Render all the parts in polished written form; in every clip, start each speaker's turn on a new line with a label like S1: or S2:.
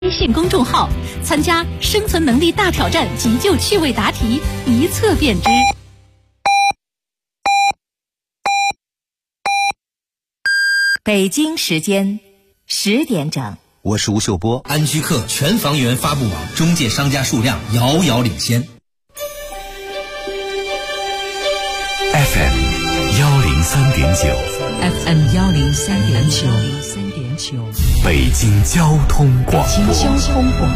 S1: 微信公众号，参加生存能力大挑战急救趣味答题，一测便知。
S2: 北京时间10点整，
S3: 我是吴秀波。
S4: 安居客全房源发布网中介商家数量遥遥领先。
S3: FM 103.9
S2: FM 103.9，
S3: 北京交通广播。
S2: 北京交通广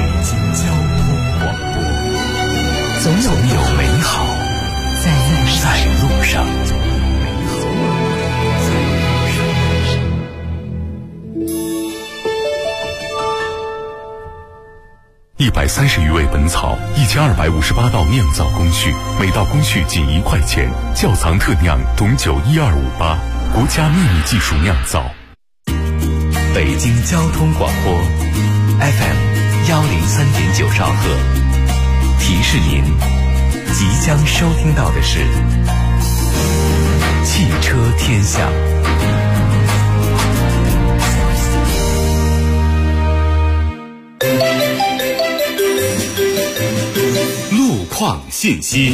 S2: 播，总有
S3: 美好在路上。130余味本草，1258道酿造工序，每道工序仅1块钱。窖藏特酿董酒12588，国家秘密技术酿造。北京交通广播 FM 103.9兆赫，提示您即将收听到的是汽车天下。路况信息。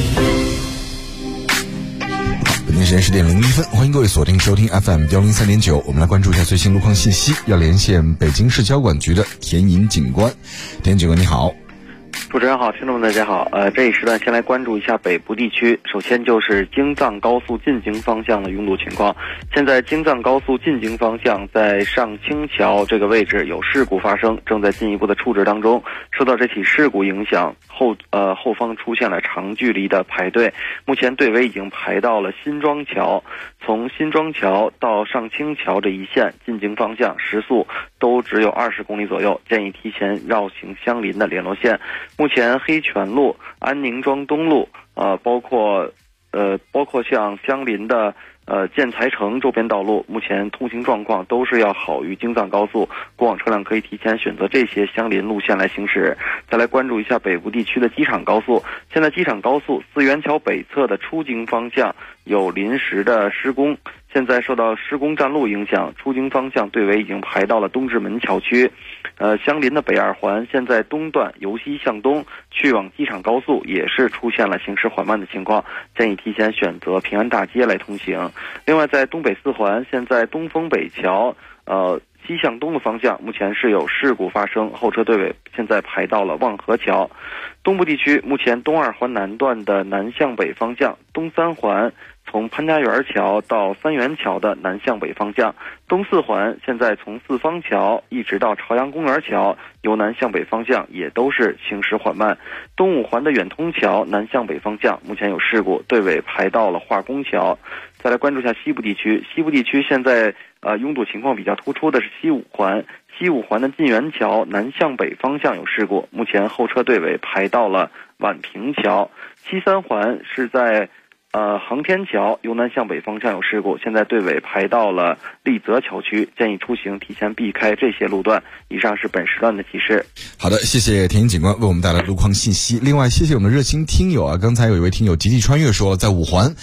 S5: 北京时间10点01分，欢迎各位锁定收听 FM 103.9，我们来关注一下最新路况信息。要连线北京市交管局的田银警官。田警官你好。
S6: 主持人好，听众们大家好。这一时段先来关注一下北部地区。首先就是京藏高速进京方向的拥堵情况。现在京藏高速进京方向在上清桥这个位置有事故发生，正在进一步的处置当中。受到这起事故影响，后方出现了长距离的排队。目前队尾已经排到了新庄桥，从新庄桥到上清桥这一线进京方向时速都只有20公里左右，建议提前绕行相邻的联络线。目前黑泉路、安宁庄东路，包括像相邻的建材城周边道路，目前通行状况都是要好于京藏高速，过往车辆可以提前选择这些相邻路线来行驶。再来关注一下北部地区的机场高速。现在机场高速四元桥北侧的出京方向有临时的施工，现在受到施工占路影响，出京方向队尾已经排到了东直门桥区。相邻的北二环现在东段由西向东去往机场高速也是出现了行驶缓慢的情况，建议提前选择平安大街来通行。另外在东北四环，现在东风北桥西向东的方向目前是有事故发生，后车队尾现在排到了望河桥。东部地区目前东二环南段的南向北方向，东三环从潘家园桥到三元桥的南向北方向，东四环现在从四方桥一直到朝阳公园桥由南向北方向也都是行驶缓慢。东五环的远通桥南向北方向目前有事故，队尾排到了化工桥。再来关注一下西部地区。西部地区现在拥堵情况比较突出的是西五环的晋源桥南向北方向有事故，目前后车队尾排到了宛平桥。西三环是在航天桥由南向北方向有事故，现在队尾排到了丽泽桥区，建议出行提前避开这些路段。以上是本时段的提示。
S5: 好的，谢谢田银警官为我们带来路况信息。另外谢谢我们的热心听友啊，刚才有一位听友集体穿越说，在五环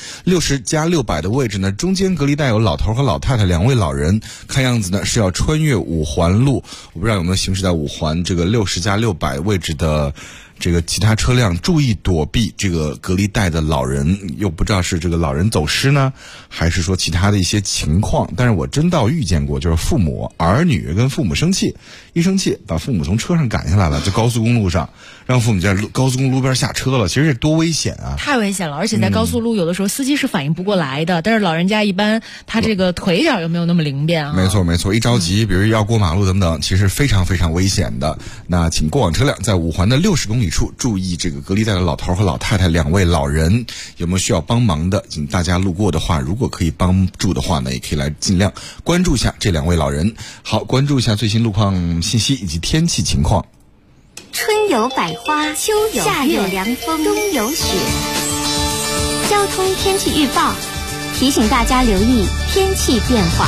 S5: 60+600的位置呢，中间隔离带有老头和老太太2位老人，看样子呢是要穿越五环路。我不知道有没有行驶在五环这个60+600位置的这个其他车辆注意躲避这个隔离带的老人，又不知道是这个老人走失呢，还是说其他的一些情况。但是我真倒遇见过，就是父母儿女跟父母生气，一生气把父母从车上赶下来了，在高速公路上让父母在高速公路路边下车了。其实这多危险啊，
S7: 太危险了。而且在高速路有的时候司机是反应不过来的，但是老人家一般他这个腿脚又没有那么灵便啊。
S5: 没错，一着急比如要过马路等等，其实非常非常危险的。那请过往车辆在五环的60公里处注意这个隔离带的老头和老太太2位老人，有没有需要帮忙的，请大家路过的话，如果可以帮助的话呢，也可以来尽量关注一下这2位老人。好，关注一下最新路况信息以及天气情况。
S8: 春有百花，秋有夏有凉风，冬有雪。交通天气预报提醒大家留意天气变化。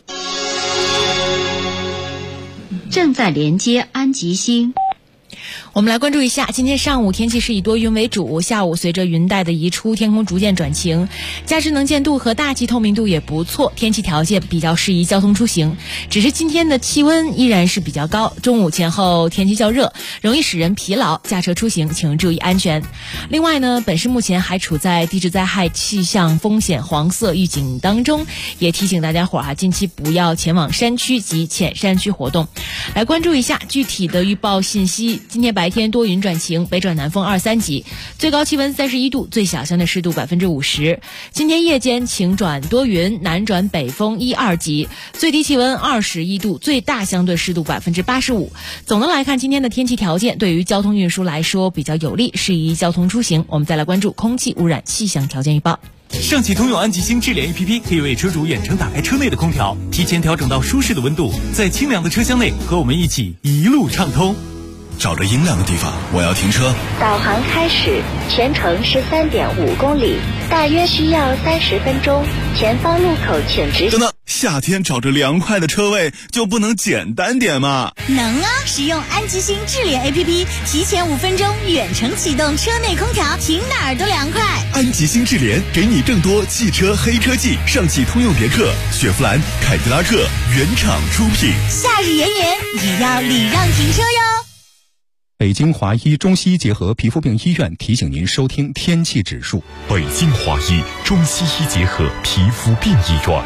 S2: 正在连接安吉星。
S7: 我们来关注一下，今天上午天气是以多云为主，下午随着云带的移出，天空逐渐转晴，加之能见度和大气透明度也不错，天气条件比较适宜交通出行。只是今天的气温依然是比较高，中午前后天气较热，容易使人疲劳，驾车出行请注意安全。另外呢，本市目前还处在地质灾害气象风险黄色预警当中，也提醒大家伙近期不要前往山区及浅山区活动。来关注一下具体的预报信息。今天白天多云转晴，北转南风2-3级，最高气温31度，最小相对湿度50%。今天夜间晴转多云，南转北风1-2级，最低气温21度，最大相对湿度85%。总的来看，今天的天气条件对于交通运输来说比较有利，适宜交通出行。我们再来关注空气污染气象条件预报。
S9: 上汽通用安吉星智联 APP 可以为车主远程打开车内的空调，提前调整到舒适的温度，在清凉的车厢内和我们一起一路畅通。
S10: 找着阴凉的地方，我要停车。
S8: 导航开始，全程13.5公里，大约需要30分钟。前方路口请直行。
S10: 等等，夏天找着凉快的车位就不能简单点吗？
S1: 能啊！使用安吉星智联 APP， 提前5分钟远程启动车内空调，停哪儿都凉快。
S10: 安吉星智联给你更多汽车黑科技，上汽通用别克、雪佛兰、凯迪拉克原厂出品。
S1: 夏日炎炎，也要礼让停车哟。
S11: 北京华医中西医结合皮肤病医院提醒您收听天气指数。
S3: 北京华医中西医结合皮肤病医院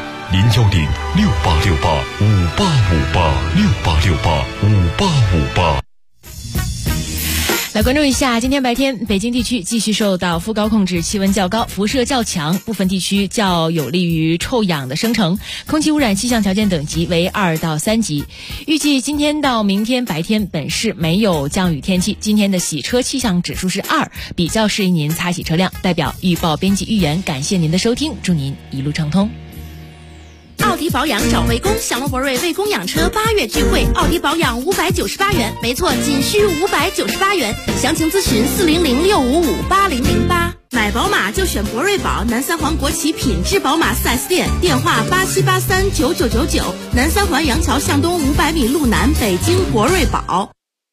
S3: ，010-6868-5858，6868-5858。
S7: 来关注一下，今天白天北京地区继续受到副高控制，气温较高，辐射较强，部分地区较有利于臭氧的生成，空气污染气象条件等级为2到3级。预计今天到明天白天本市没有降雨天气，今天的洗车气象指数是2，比较适宜您擦洗车辆。代表预报编辑预言，感谢您的收听，祝您一路畅通。
S1: 奥迪保养找魏公，享乐博瑞魏公养车8月聚会，奥迪保养598元，没错，仅需598元。详情咨询400-655-8008。买宝马就选博瑞宝，南三环国企品质宝马 4S 店，电话87839999，南三环杨桥向东500米路南，北京博瑞宝。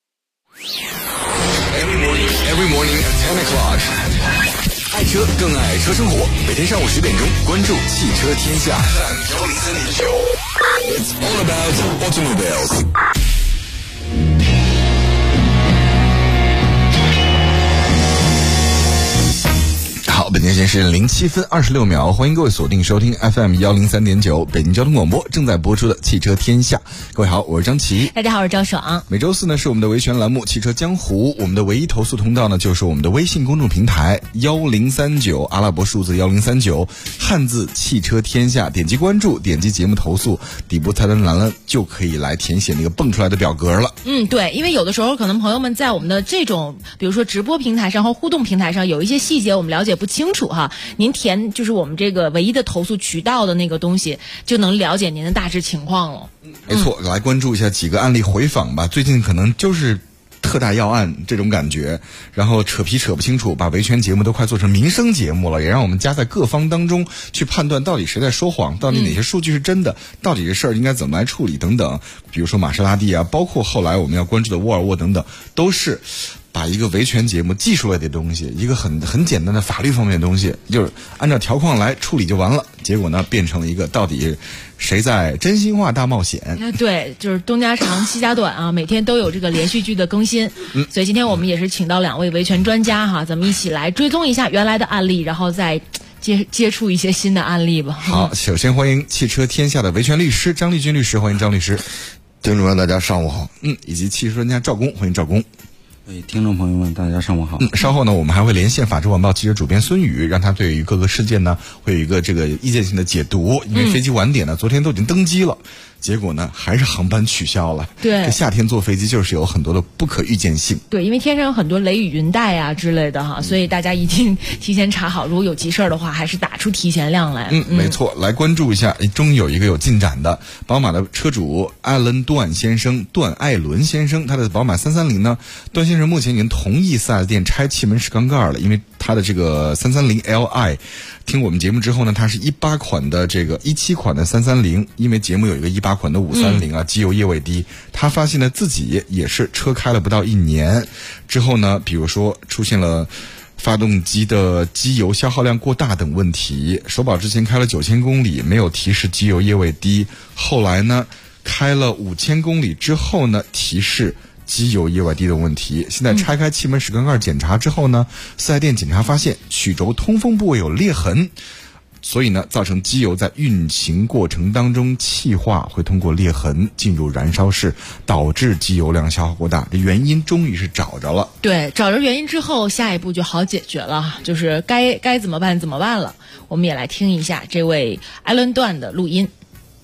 S5: Every morning at 10 o'clock。爱车更爱车生活，每天上午10点钟，关注汽车天下。It's all about automobiles。好，本节是07分26秒，欢迎各位锁定收听 FM 103.9北京交通广播正在播出的汽车天下。各位好，我是张琪。
S7: 大家好，我是赵爽。
S5: 每周四呢是我们的维权栏目汽车江湖，我们的唯一投诉通道呢就是我们的微信公众平台1039阿拉伯数字1039汉字汽车天下，点击关注，点击节目投诉，底部菜单栏了就可以来填写那个蹦出来的表格了。
S7: 对，因为有的时候可能朋友们在我们的这种比如说直播平台上或互动平台上有一些细节我们了解不清楚哈，您填就是我们这个唯一的投诉渠道的那个东西，就能了解您的大致情况了。
S5: 没错，来关注一下几个案例回访吧。最近可能就是特大要案这种感觉，然后扯皮扯不清楚，把维权节目都快做成民生节目了，也让我们夹在各方当中去判断到底谁在说谎，到底哪些数据是真的，到底这事儿应该怎么来处理等等。比如说玛莎拉蒂啊，包括后来我们要关注的沃尔沃等等，都是把一个维权节目技术类的东西，一个很简单的法律方面的东西，就是按照条框来处理就完了，结果呢变成了一个到底谁在真心话大冒险。
S7: 对，就是东家长西家短啊，每天都有这个连续剧的更新。所以今天我们也是请到2位维权专家哈，咱们一起来追踪一下原来的案例，然后再接触一些新的案例吧。
S5: 好，首先欢迎汽车天下的维权律师张立军律师，欢迎张律师。
S12: 听众们大家上午好。
S5: 以及汽车专家赵工，欢迎赵工。
S12: 听众朋友们大家上午好。
S5: 稍后呢我们还会连线法制晚报记者主编孙宇，让他对于各个事件呢会有一个这个意见性的解读。因为飞机晚点呢，昨天都已经登机了，结果呢还是航班取消了。
S7: 对，
S5: 夏天坐飞机就是有很多的不可预见性。
S7: 对，因为天上有很多雷雨云带啊之类的哈，所以大家一定提前查好，如果有急事儿的话，还是打出提前量来。
S5: 没错，来关注一下，终于有一个有进展的宝马的车主艾伦段先生，段艾伦先生，他的宝马330呢，段先生目前已经同意4S店拆气门室缸盖了，因为它的这个330Li，听我们节目之后呢，它是18款的这个17款的330，因为节目有一个18款的530啊，机油液位低，他发现呢自己也是车开了不到1年之后呢，比如说出现了发动机的机油消耗量过大等问题，首保之前开了9000公里没有提示机油液位低，后来呢开了5000公里之后呢提示机油液位低的问题。现在拆开气门室缸盖检查之后呢，四 S 店检查发现曲轴通风部位有裂痕，所以呢造成机油在运行过程当中气化，会通过裂痕进入燃烧室，导致机油量消耗过大。这原因终于是找着了。
S7: 对，找着原因之后，下一步就好解决了，就是该怎么办怎么办了。我们也来听一下这位艾伦段的录音。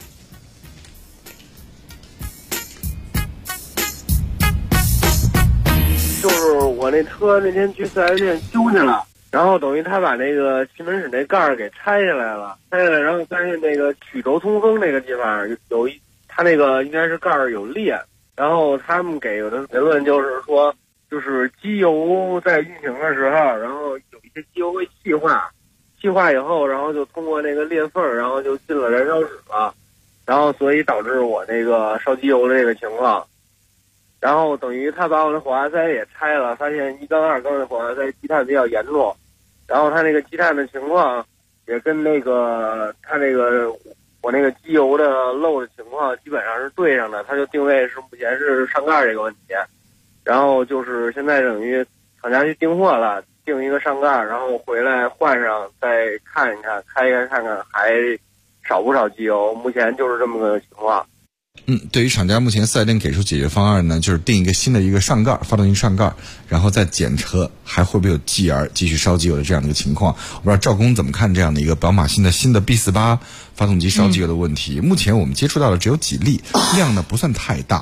S13: 就是我那车那天去四 S 店修去了，然后等于他把那个气门室那盖儿给拆下来了，然后发现那个曲轴通风那个地方有他那个应该是盖儿有裂，然后他们给的结论就是说，就是机油在运行的时候，然后有一些机油会气化以后，然后就通过那个裂缝，然后就进了燃烧室了，然后所以导致我那个烧机油的这个情况。然后等于他把我的火花塞也拆了，发现1缸2缸的火花塞积碳比较严重，然后他那个积碳的情况也跟那个他那个我那个机油的漏的情况基本上是对上的，他就定位是目前是上盖这个问题，然后就是现在等于厂家去订货了，订一个上盖，然后回来换上再看一看，开开看看还少不少机油，目前就是这么个情况。
S5: 对于厂家目前4S店给出解决方案呢，就是定一个新的一个上盖，发动机上盖，然后再检测还会不会有 GR 继续烧机油的这样的一个情况。我不知道赵工怎么看这样的一个宝马新的B48发动机烧机油的问题。目前我们接触到的只有几例，量呢不算太大。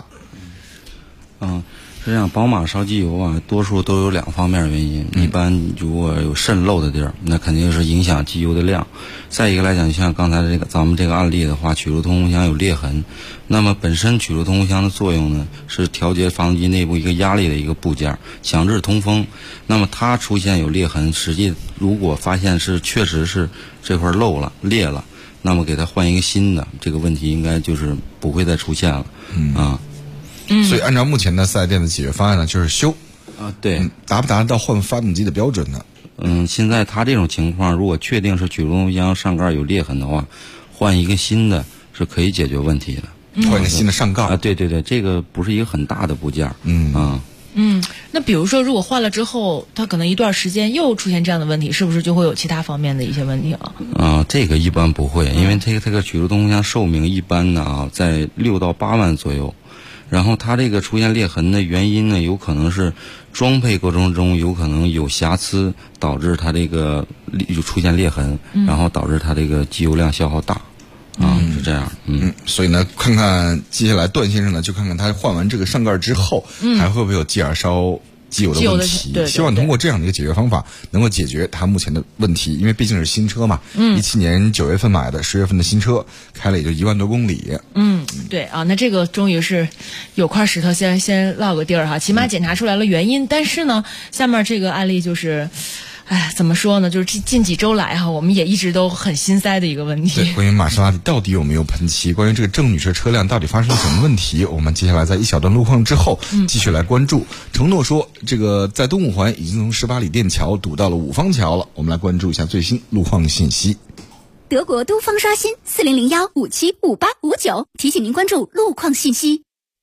S12: 是这样，宝马烧机油啊，多数都有2方面原因。一般如果有渗漏的地儿，那肯定是影响机油的量。再一个来讲，像刚才咱们这个案例的话，曲轴通风箱有裂痕，那么本身曲轴通风箱的作用呢，是调节发动机内部一个压力的一个部件，强制通风。那么它出现有裂痕，实际如果发现是确实是这块漏了裂了，那么给它换一个新的，这个问题应该就是不会再出现了。
S5: 所以按照目前的4S店的解决方案呢，就是修
S12: 对，
S5: 达不达得到换发动机的标准呢？
S12: 现在他这种情况，如果确定是曲轴通风箱上盖有裂痕的话，换一个新的是可以解决问题的。
S5: 换一个新的上盖
S12: 对，这个不是一个很大的部件。
S7: 那比如说如果换了之后，它可能一段时间又出现这样的问题，是不是就会有其他方面的一些问题了？
S12: 这个一般不会，因为这个曲轴通风箱寿命一般呢在6到8万左右。然后它这个出现裂痕的原因呢，有可能是装配过程中有可能有瑕疵，导致它这个出现裂痕，然后导致它这个机油量消耗大。是这样。
S5: 所以呢，看看接下来段先生呢，就看看他换完这个上盖之后，还会不会有GR烧机油的问题。
S7: 对，
S5: 希望通过这样的一个解决方法，能够解决他目前的问题。因为毕竟是新车嘛，17年9月份买的，10月份的新车，开了也就1万多公里。
S7: 对啊，那这个终于是有块石头先落个地儿哈，起码检查出来了原因。但是呢，下面这个案例就是。怎么说呢？就是近几周来我们也一直都很心塞的一个问题。
S5: 对，关于玛莎拉蒂到底有没有喷漆，关于这个郑女士车辆到底发生了什么问题，我们接下来在一小段路况之后继续来关注。承诺说，这个在东五环已经从18里店桥堵到了五方桥了。我们来关注一下最新路况信息。
S14: 德国都方刷新4001575859，提醒您关注路况信息。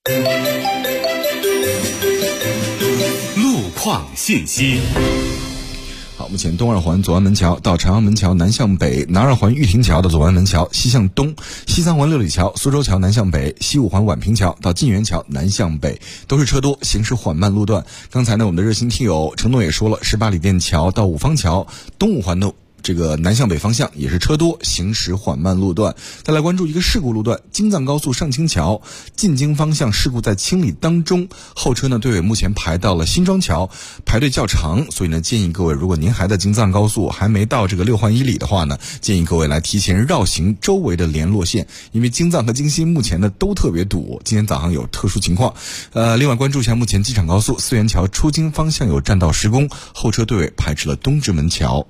S3: 路况信息。
S5: 好，目前东二环左安门桥到朝阳门桥南向北，南二环玉亭桥到左安门桥西向东，西三环六里桥苏州桥南向北，西五环宛平桥到晋源桥南向北，都是车多，行驶缓慢路段。刚才呢，我们的热心听友承诺也说了，18里店桥到五方桥，东五环的这个南向北方向也是车多，行驶缓慢路段。再来关注一个事故路段，京藏高速上清桥进京方向事故在清理当中，后车呢队尾目前排到了新庄桥，排队较长，所以呢建议各位，如果您还在京藏高速还没到这个6环以里的话呢，建议各位来提前绕行周围的联络线，因为京藏和京西目前呢都特别堵，今天早上有特殊情况。另外关注一下，目前机场高速四元桥出京方向有占道施工，后车队尾排至了东直门桥。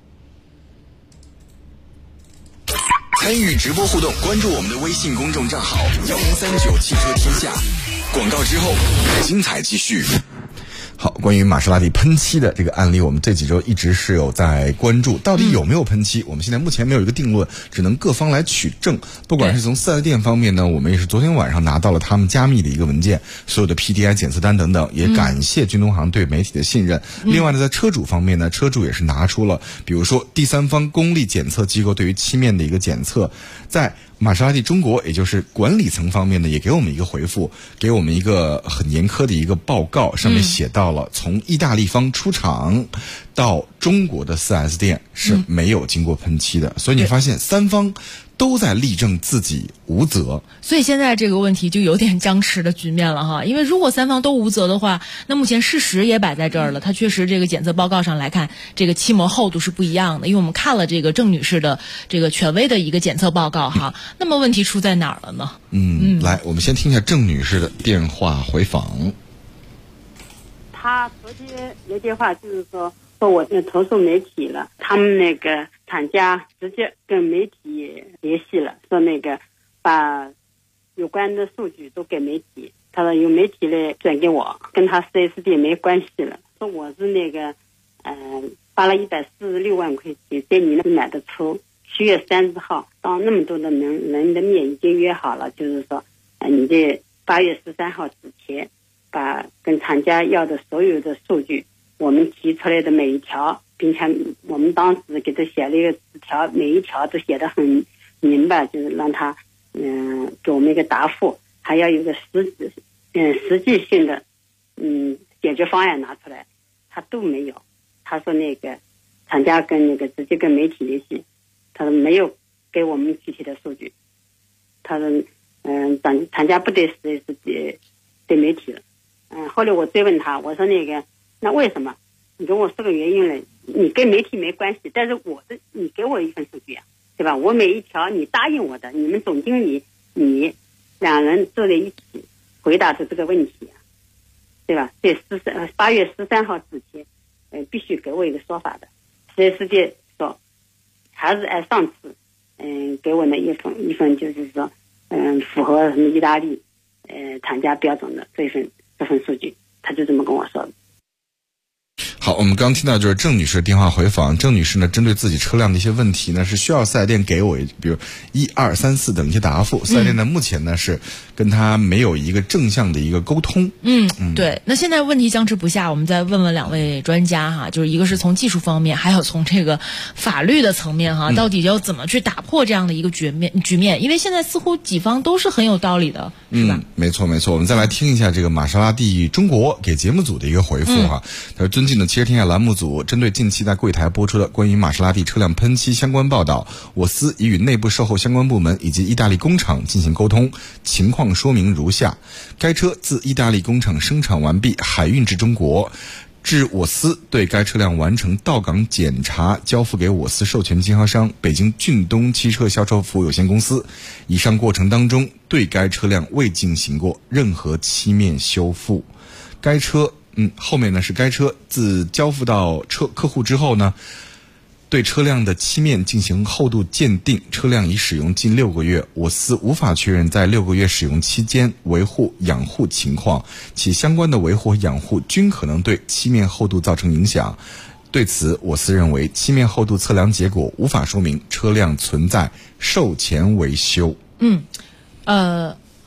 S3: 参与直播互动，关注我们的微信公众账号1039汽车天下。广告之后，精彩继续。
S5: 好，关于玛莎拉蒂喷漆的这个案例，我们这几周一直是有在关注，到底有没有喷漆？我们现在目前没有一个定论，只能各方来取证。不管是从4S店方面呢，我们也是昨天晚上拿到了他们加密的一个文件，所有的 PDI 检测单等等，也感谢军东行对媒体的信任。另外呢，在车主方面呢，车主也是拿出了，比如说第三方公立检测机构对于漆面的一个检测，在玛莎拉蒂中国，也就是管理层方面呢，也给我们一个回复，给我们一个很严苛的一个报告，上面写到了从意大利方出厂到中国的 4S 店是没有经过喷漆的，所以你发现三方都在力证自己无责，
S7: 所以现在这个问题就有点僵持的局面了哈。因为如果三方都无责的话，那目前事实也摆在这儿了，它确实这个检测报告上来看，这个漆膜厚度是不一样的。因为我们看了这个郑女士的这个权威的一个检测报告哈，那么问题出在哪儿了呢？
S5: 来，我们先听一下郑女士的电话回访。
S15: 她昨天来电话就是说我投诉媒体了，他们那个厂家直接跟媒体联系了，说那个把有关的数据都给媒体，他说由媒体来转给我，跟他 4S 店没关系了，说我是那个花了146万块钱在你那买的车，7月30号当那么多的人的面已经约好了，就是说你在8月13号之前把跟厂家要的所有的数据，我们提出来的每一条，并且我们当时给他写了一个纸条，每一条都写得很明白，就是让他给我们一个答复，还要有个实际性的解决方案拿出来，他都没有。他说那个厂家跟那个直接跟媒体联系，他说没有给我们具体的数据，他说厂家不对对媒体了。后来我追问他，我说那为什么？你跟我说个原因了，你跟媒体没关系，但是你给我一份数据啊，对吧？我每一条你答应我的，你们总经理你两人坐在一起回答的这个问题啊，对吧？在8月13号之前，必须给我一个说法的。4S店说还是按上次给我那一份就是说符合什么意大利厂家标准的这份数据，他就这么跟我说的。
S5: 好，我们刚听到就是郑女士的电话回访。郑女士呢，针对自己车辆的一些问题呢，是需要4S店给我，比如1、2、3、4等一些答复。4S店呢，目前呢是跟他没有一个正向的一个沟通。
S7: 对。那现在问题僵持不下，我们再问问两位专家哈，就是一个是从技术方面，还有从这个法律的层面哈，到底要怎么去打破这样的一个局面？因为现在似乎几方都是很有道理的，是吧？
S5: 没错。我们再来听一下这个玛莎拉蒂中国给节目组的一个回复哈。他说：尊敬的汽车天下栏目组，针对近期在柜台播出的关于玛莎拉蒂车辆喷漆相关报道，我司已与内部售后相关部门以及意大利工厂进行沟通，情况说明如下：该车自意大利工厂生产完毕，海运至中国，至我司对该车辆完成到港检查，交付给我司授权经销商北京俊东汽车销售服务有限公司。以上过程当中，对该车辆未进行过任何漆面修复。该车后面呢是该车自交付到客户之后呢，对车辆的漆面进行厚度鉴定，车辆已使用近6个月，我司无法确认在6个月使用期间维护养护情况，其相关的维护和养护均可能对漆面厚度造成影响。对此，我司认为漆面厚度测量结果无法说明车辆存在售前维修。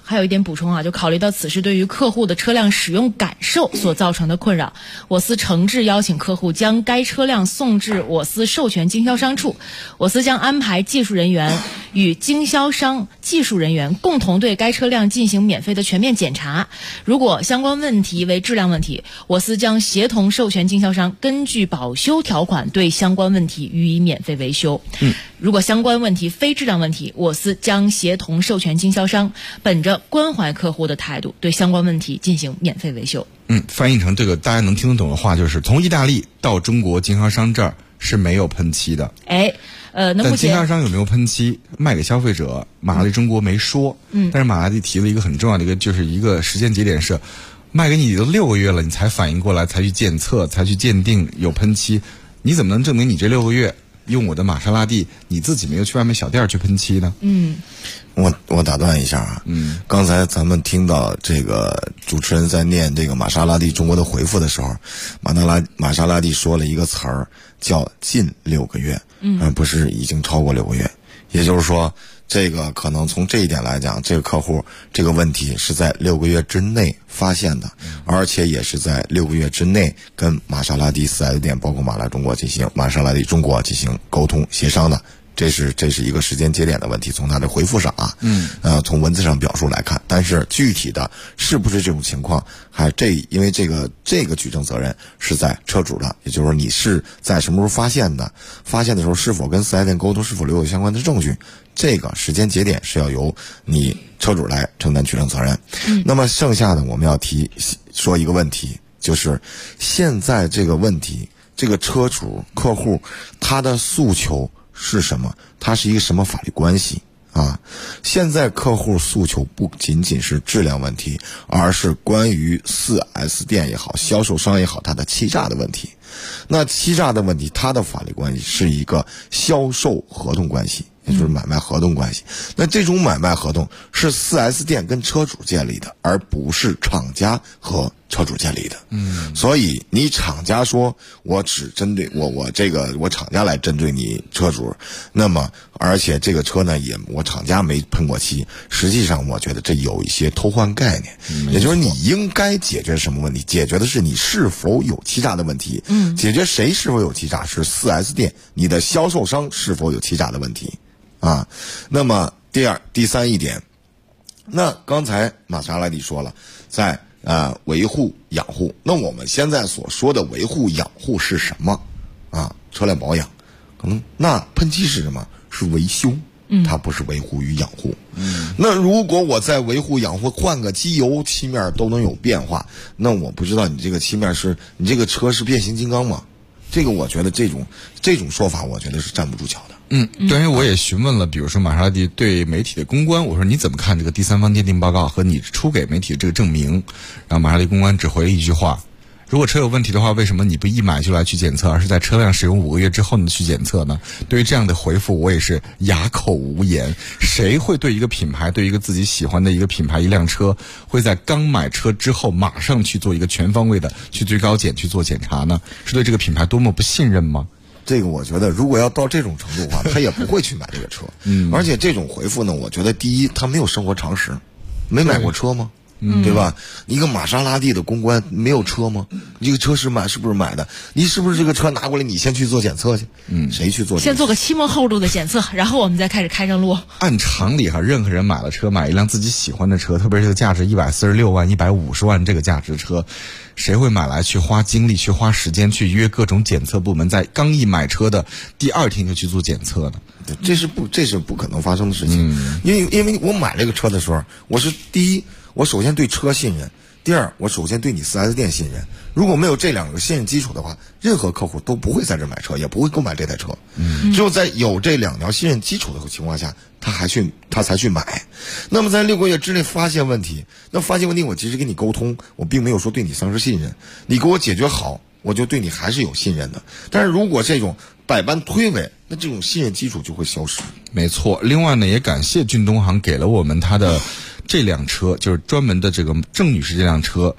S7: 还有一点补充啊，就考虑到此事对于客户的车辆使用感受所造成的困扰，我司诚挚邀请客户将该车辆送至我司授权经销商处，我司将安排技术人员与经销商技术人员共同对该车辆进行免费的全面检查。如果相关问题为质量问题，我司将协同授权经销商根据保修条款对相关问题予以免费维修。如果相关问题非质量问题，我司将协同授权经销商本着关怀客户的态度对相关问题进行免费维修。
S5: 翻译成这个大家能听得懂的话，就是从意大利到中国经销商这儿是没有喷漆的。
S7: 那目前
S5: 但经销商有没有喷漆卖给消费者，玛莎拉蒂中国没说。但是玛莎拉蒂提了一个很重要的就是一个时间节点是，卖给你都6个月了，你才反应过来，才去检测，才去鉴定有喷漆，你怎么能证明你这6个月用我的玛莎拉蒂，你自己没有去外面小店去喷漆呢？
S16: 我打断一下啊，刚才咱们听到这个主持人在念这个玛莎拉蒂中国的回复的时候，玛莎拉蒂说了一个词儿叫近6个月，而不是已经超过6个月。也就是说，这个可能从这一点来讲，这个客户这个问题是在6个月之内发现的，而且也是在6个月之内跟玛莎拉蒂4S店，包括玛莎拉蒂中国进行沟通协商的。这是一个时间节点的问题，从他的回复上啊，从文字上表述来看，但是具体的是不是这种情况，因为这个举证责任是在车主的，也就是说你是在什么时候发现的，发现的时候是否跟4S店沟通，是否留有相关的证据，这个时间节点是要由你车主来承担举证责任。那么剩下的我们要说一个问题，就是现在这个问题，这个车主客户他的诉求是什么？它是一个什么法律关系啊？现在客户诉求不仅仅是质量问题，而是关于4S店也好，销售商也好，它的欺诈的问题。那欺诈的问题，它的法律关系是一个销售合同关系，也就是买卖合同关系。那这种买卖合同是 4S 店跟车主建立的，而不是厂家和车主建立的。所以你厂家说我只针对我厂家来针对你车主，那么而且这个车呢我厂家没喷过漆，实际上我觉得这有一些偷换概念。也就是你应该解决什么问题？解决的是你是否有欺诈的问题。解决谁是否有欺诈是 4S 店，你的销售商是否有欺诈的问题啊。那么第三一点，那刚才玛莎拉蒂说了，在维护养护，那我们现在所说的维护养护是什么啊？车辆保养，可能那喷漆是什么？是维修，它不是维护与养护。那如果我在维护养护换个机油，漆面都能有变化，那我不知道你这个漆面你这个车是变形金刚吗？这个我觉得这种说法，我觉得是站不住脚的。
S5: 对，因为我也询问了，比如说玛莎拉蒂对媒体的公关，我说你怎么看这个第三方鉴定报告和你出给媒体的这个证明？然后玛莎拉蒂公关只回了一句话：如果车有问题的话，为什么你不一买就来去检测，而是在车辆使用5个月之后呢去检测呢？对于这样的回复，我也是哑口无言。谁会对一个品牌，对一个自己喜欢的一个品牌一辆车，会在刚买车之后马上去做一个全方位的去最高检去做检查呢？是对这个品牌多么不信任吗？
S16: 这个我觉得如果要到这种程度的话，他也不会去买这个车。而且这种回复呢，我觉得第一，他没有生活常识，没买过车吗？对吧？一个玛莎拉蒂的公关没有车吗？你这个车是不是买的？你是不是这个车拿过来你先去做检测去？谁去做检测？
S7: 先做个漆膜厚度的检测，然后我们再开始开上路。
S5: 按常理任何人买了车，买一辆自己喜欢的车，特别是这个价值146万、150万这个价值的车，谁会买来去花精力、去花时间去约各种检测部门，在刚一买车的第2天就去做检测呢？
S16: 这是不可能发生的事情。因为我买这个车的时候，我是第一，我首先对车信任；第二，我首先对你 4S 店信任。如果没有这2个信任基础的话，任何客户都不会在这买车，也不会购买这台车。只有在有这2条信任基础的情况下，他才去买。那么在6个月之内发现问题，那发现问题我及时跟你沟通，我并没有说对你丧失信任，你给我解决好，我就对你还是有信任的。但是如果这种百般推诿，那这种信任基础就会消失。
S5: 没错。另外呢，也感谢俊东航给了我们他的这辆车，就是专门的这个郑女士这辆车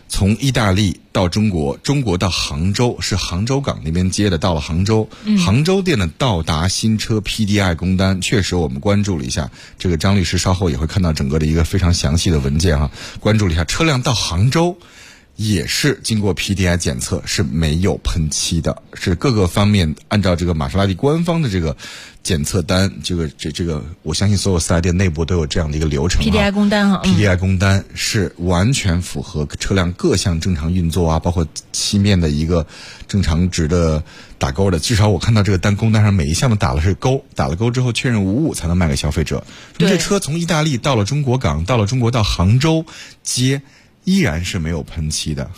S5: 从意大利到中国，中国到杭州，是杭州港那边接的，到了杭州，杭州店的到达新车 PDI 工单，确实我们关注了一下，这个张律师稍后也会看到整个的一个非常详细的文件啊，关注了一下，车辆到杭州也是经过 PDI 检测，是没有喷漆的，是各个方面按照这个玛莎拉蒂官方的这个检测单，这个，我相信所有4S店内部都有这样的一个流程。
S7: PDI 工单哈
S5: ，PDI 工单是完全符合车辆各项正常运作啊，包括漆面的一个正常值的打勾的。至少我看到这个工单上每一项都打了是勾，打了勾之后确认无误才能卖给消费者。这车从意大利到了中国港，到了中国到杭州接，依然是没有喷漆的。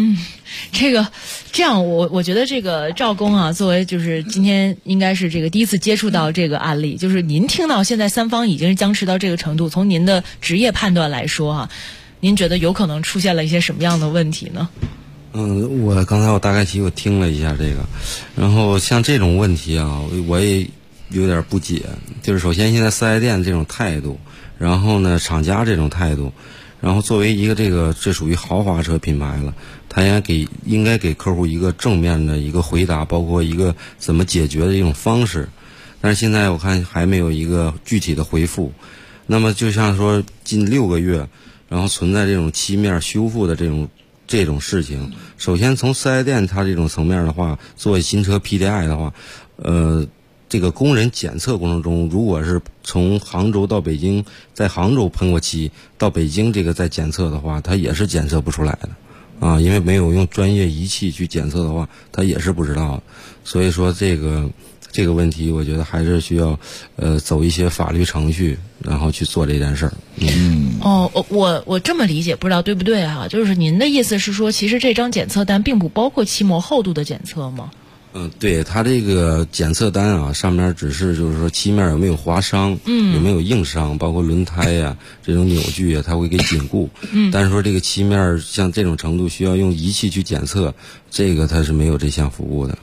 S7: 这样我觉得这个赵工啊，作为就是今天应该是这个第一次接触到这个案例，就是您听到现在三方已经是僵持到这个程度，从您的职业判断来说哈，您觉得有可能出现了一些什么样的问题呢？
S12: 我刚才我大概我听了一下这个，然后像这种问题啊，我也有点不解，就是首先现在4S店这种态度，然后呢厂家这种态度，然后作为一个这属于豪华车品牌了，他应该给客户一个正面的一个回答，包括一个怎么解决的一种方式。但是现在我看还没有一个具体的回复。那么就像说近6个月，然后存在这种漆面修复的这种事情。首先从4S店它这种层面的话，做新车 PDI 的话，这个工人检测过程中，如果是从杭州到北京，在杭州喷过漆，到北京这个再检测的话，它也是检测不出来的啊，因为没有用专业仪器去检测的话，它也是不知道的。所以说这个问题，我觉得还是需要走一些法律程序，然后去做这件事儿。
S7: 我这么理解，不知道对不对哈？就是您的意思是说，其实这张检测单并不包括漆膜厚度的检测吗？
S12: 对，它这个检测单啊，上面只是就是说漆面有没有划伤，有没有硬伤，包括轮胎呀、这种扭矩啊，它会给紧固。但是说这个漆面像这种程度需要用仪器去检测，这个它是没有这项服务的。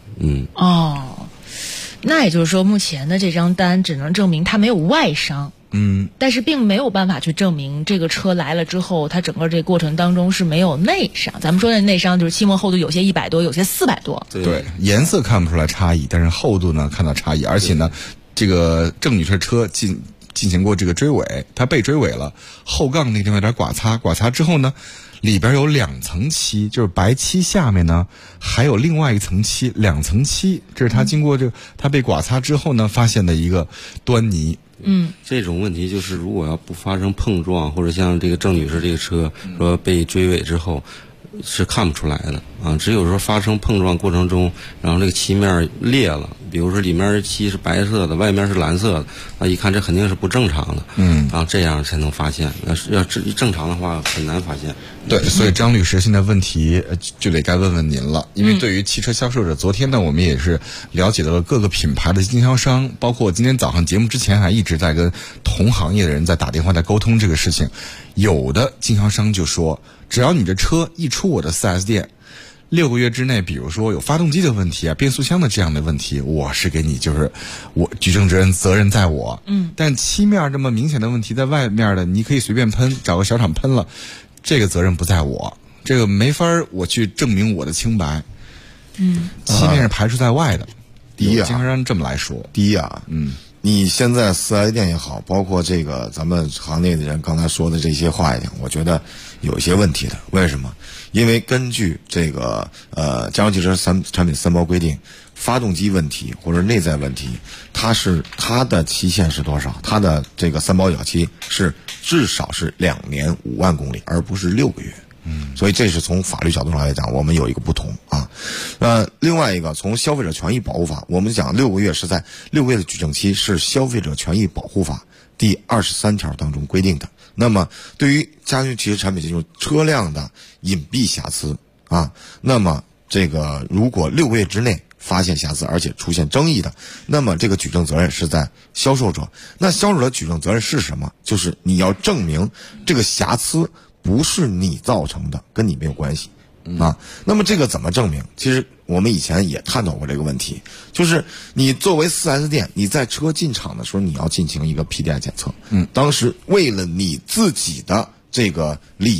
S7: 那也就是说，目前的这张单只能证明它没有外伤。但是并没有办法去证明这个车来了之后，它整个这过程当中是没有内伤。咱们说的内伤就是漆膜厚度有些100多，有些400多。
S5: 对，颜色看不出来差异，但是厚度呢看到差异。而且呢，这个郑女士车进行过这个追尾，她被追尾了，后杠那个地方有点剐擦之后呢，里边有2层漆，就是白漆下面呢还有另外一层漆，2层漆，这是她经过她被剐擦之后呢发现的一个端倪。
S12: 这种问题就是如果要不发生碰撞，或者像这个郑女士这个车说被追尾之后，是看不出来的啊。只有说发生碰撞过程中，然后这个漆面裂了，比如说里面漆是白色的，外面是蓝色的，啊，一看这肯定是不正常的，然后这样才能发现。要正常的话很难发现。
S5: 对，所以张律师现在问题就得该问问您了，因为对于汽车销售者，昨天呢我们也是了解到了各个品牌的经销商，包括今天早上节目之前还一直在跟同行业的人在打电话在沟通这个事情。有的经销商就说，只要你这车一出我的 4S 店，6个月之内，比如说有发动机的问题啊、变速箱的这样的问题，我是给你就是我举证责任在我。但漆面这么明显的问题在外面的，你可以随便喷，找个小厂喷了，这个责任不在我，这个没法我去证明我的清白。漆面是排除在外的。
S16: 第一啊，
S5: 经销商这么来说，
S16: 第一啊，你现在4S店也好，包括这个咱们行内的人刚才说的这些话一样，我觉得有一些问题的。为什么？因为根据这个家用汽车产品3包规定，发动机问题或者内在问题，它的期限是多少？它的这个3包保期是至少是2年5万公里，而不是6个月。所以这是从法律角度上来讲，我们有一个不同啊。另外一个，从消费者权益保护法，我们讲6个月是在6个月的举证期，是消费者权益保护法第23条当中规定的。那么对于家用汽车产品这种车辆的隐蔽瑕疵啊，那么这个如果6个月之内发现瑕疵而且出现争议的，那么这个举证责任是在销售者。那销售者举证责任是什么？就是你要证明这个瑕疵不是你造成的，跟你没有关系啊。那么这个怎么证明？其实我们以前也探讨过这个问题，就是你作为4S店，你在车进厂的时候，你要进行一个 PDI 检测。当时为了你自己的这个利益，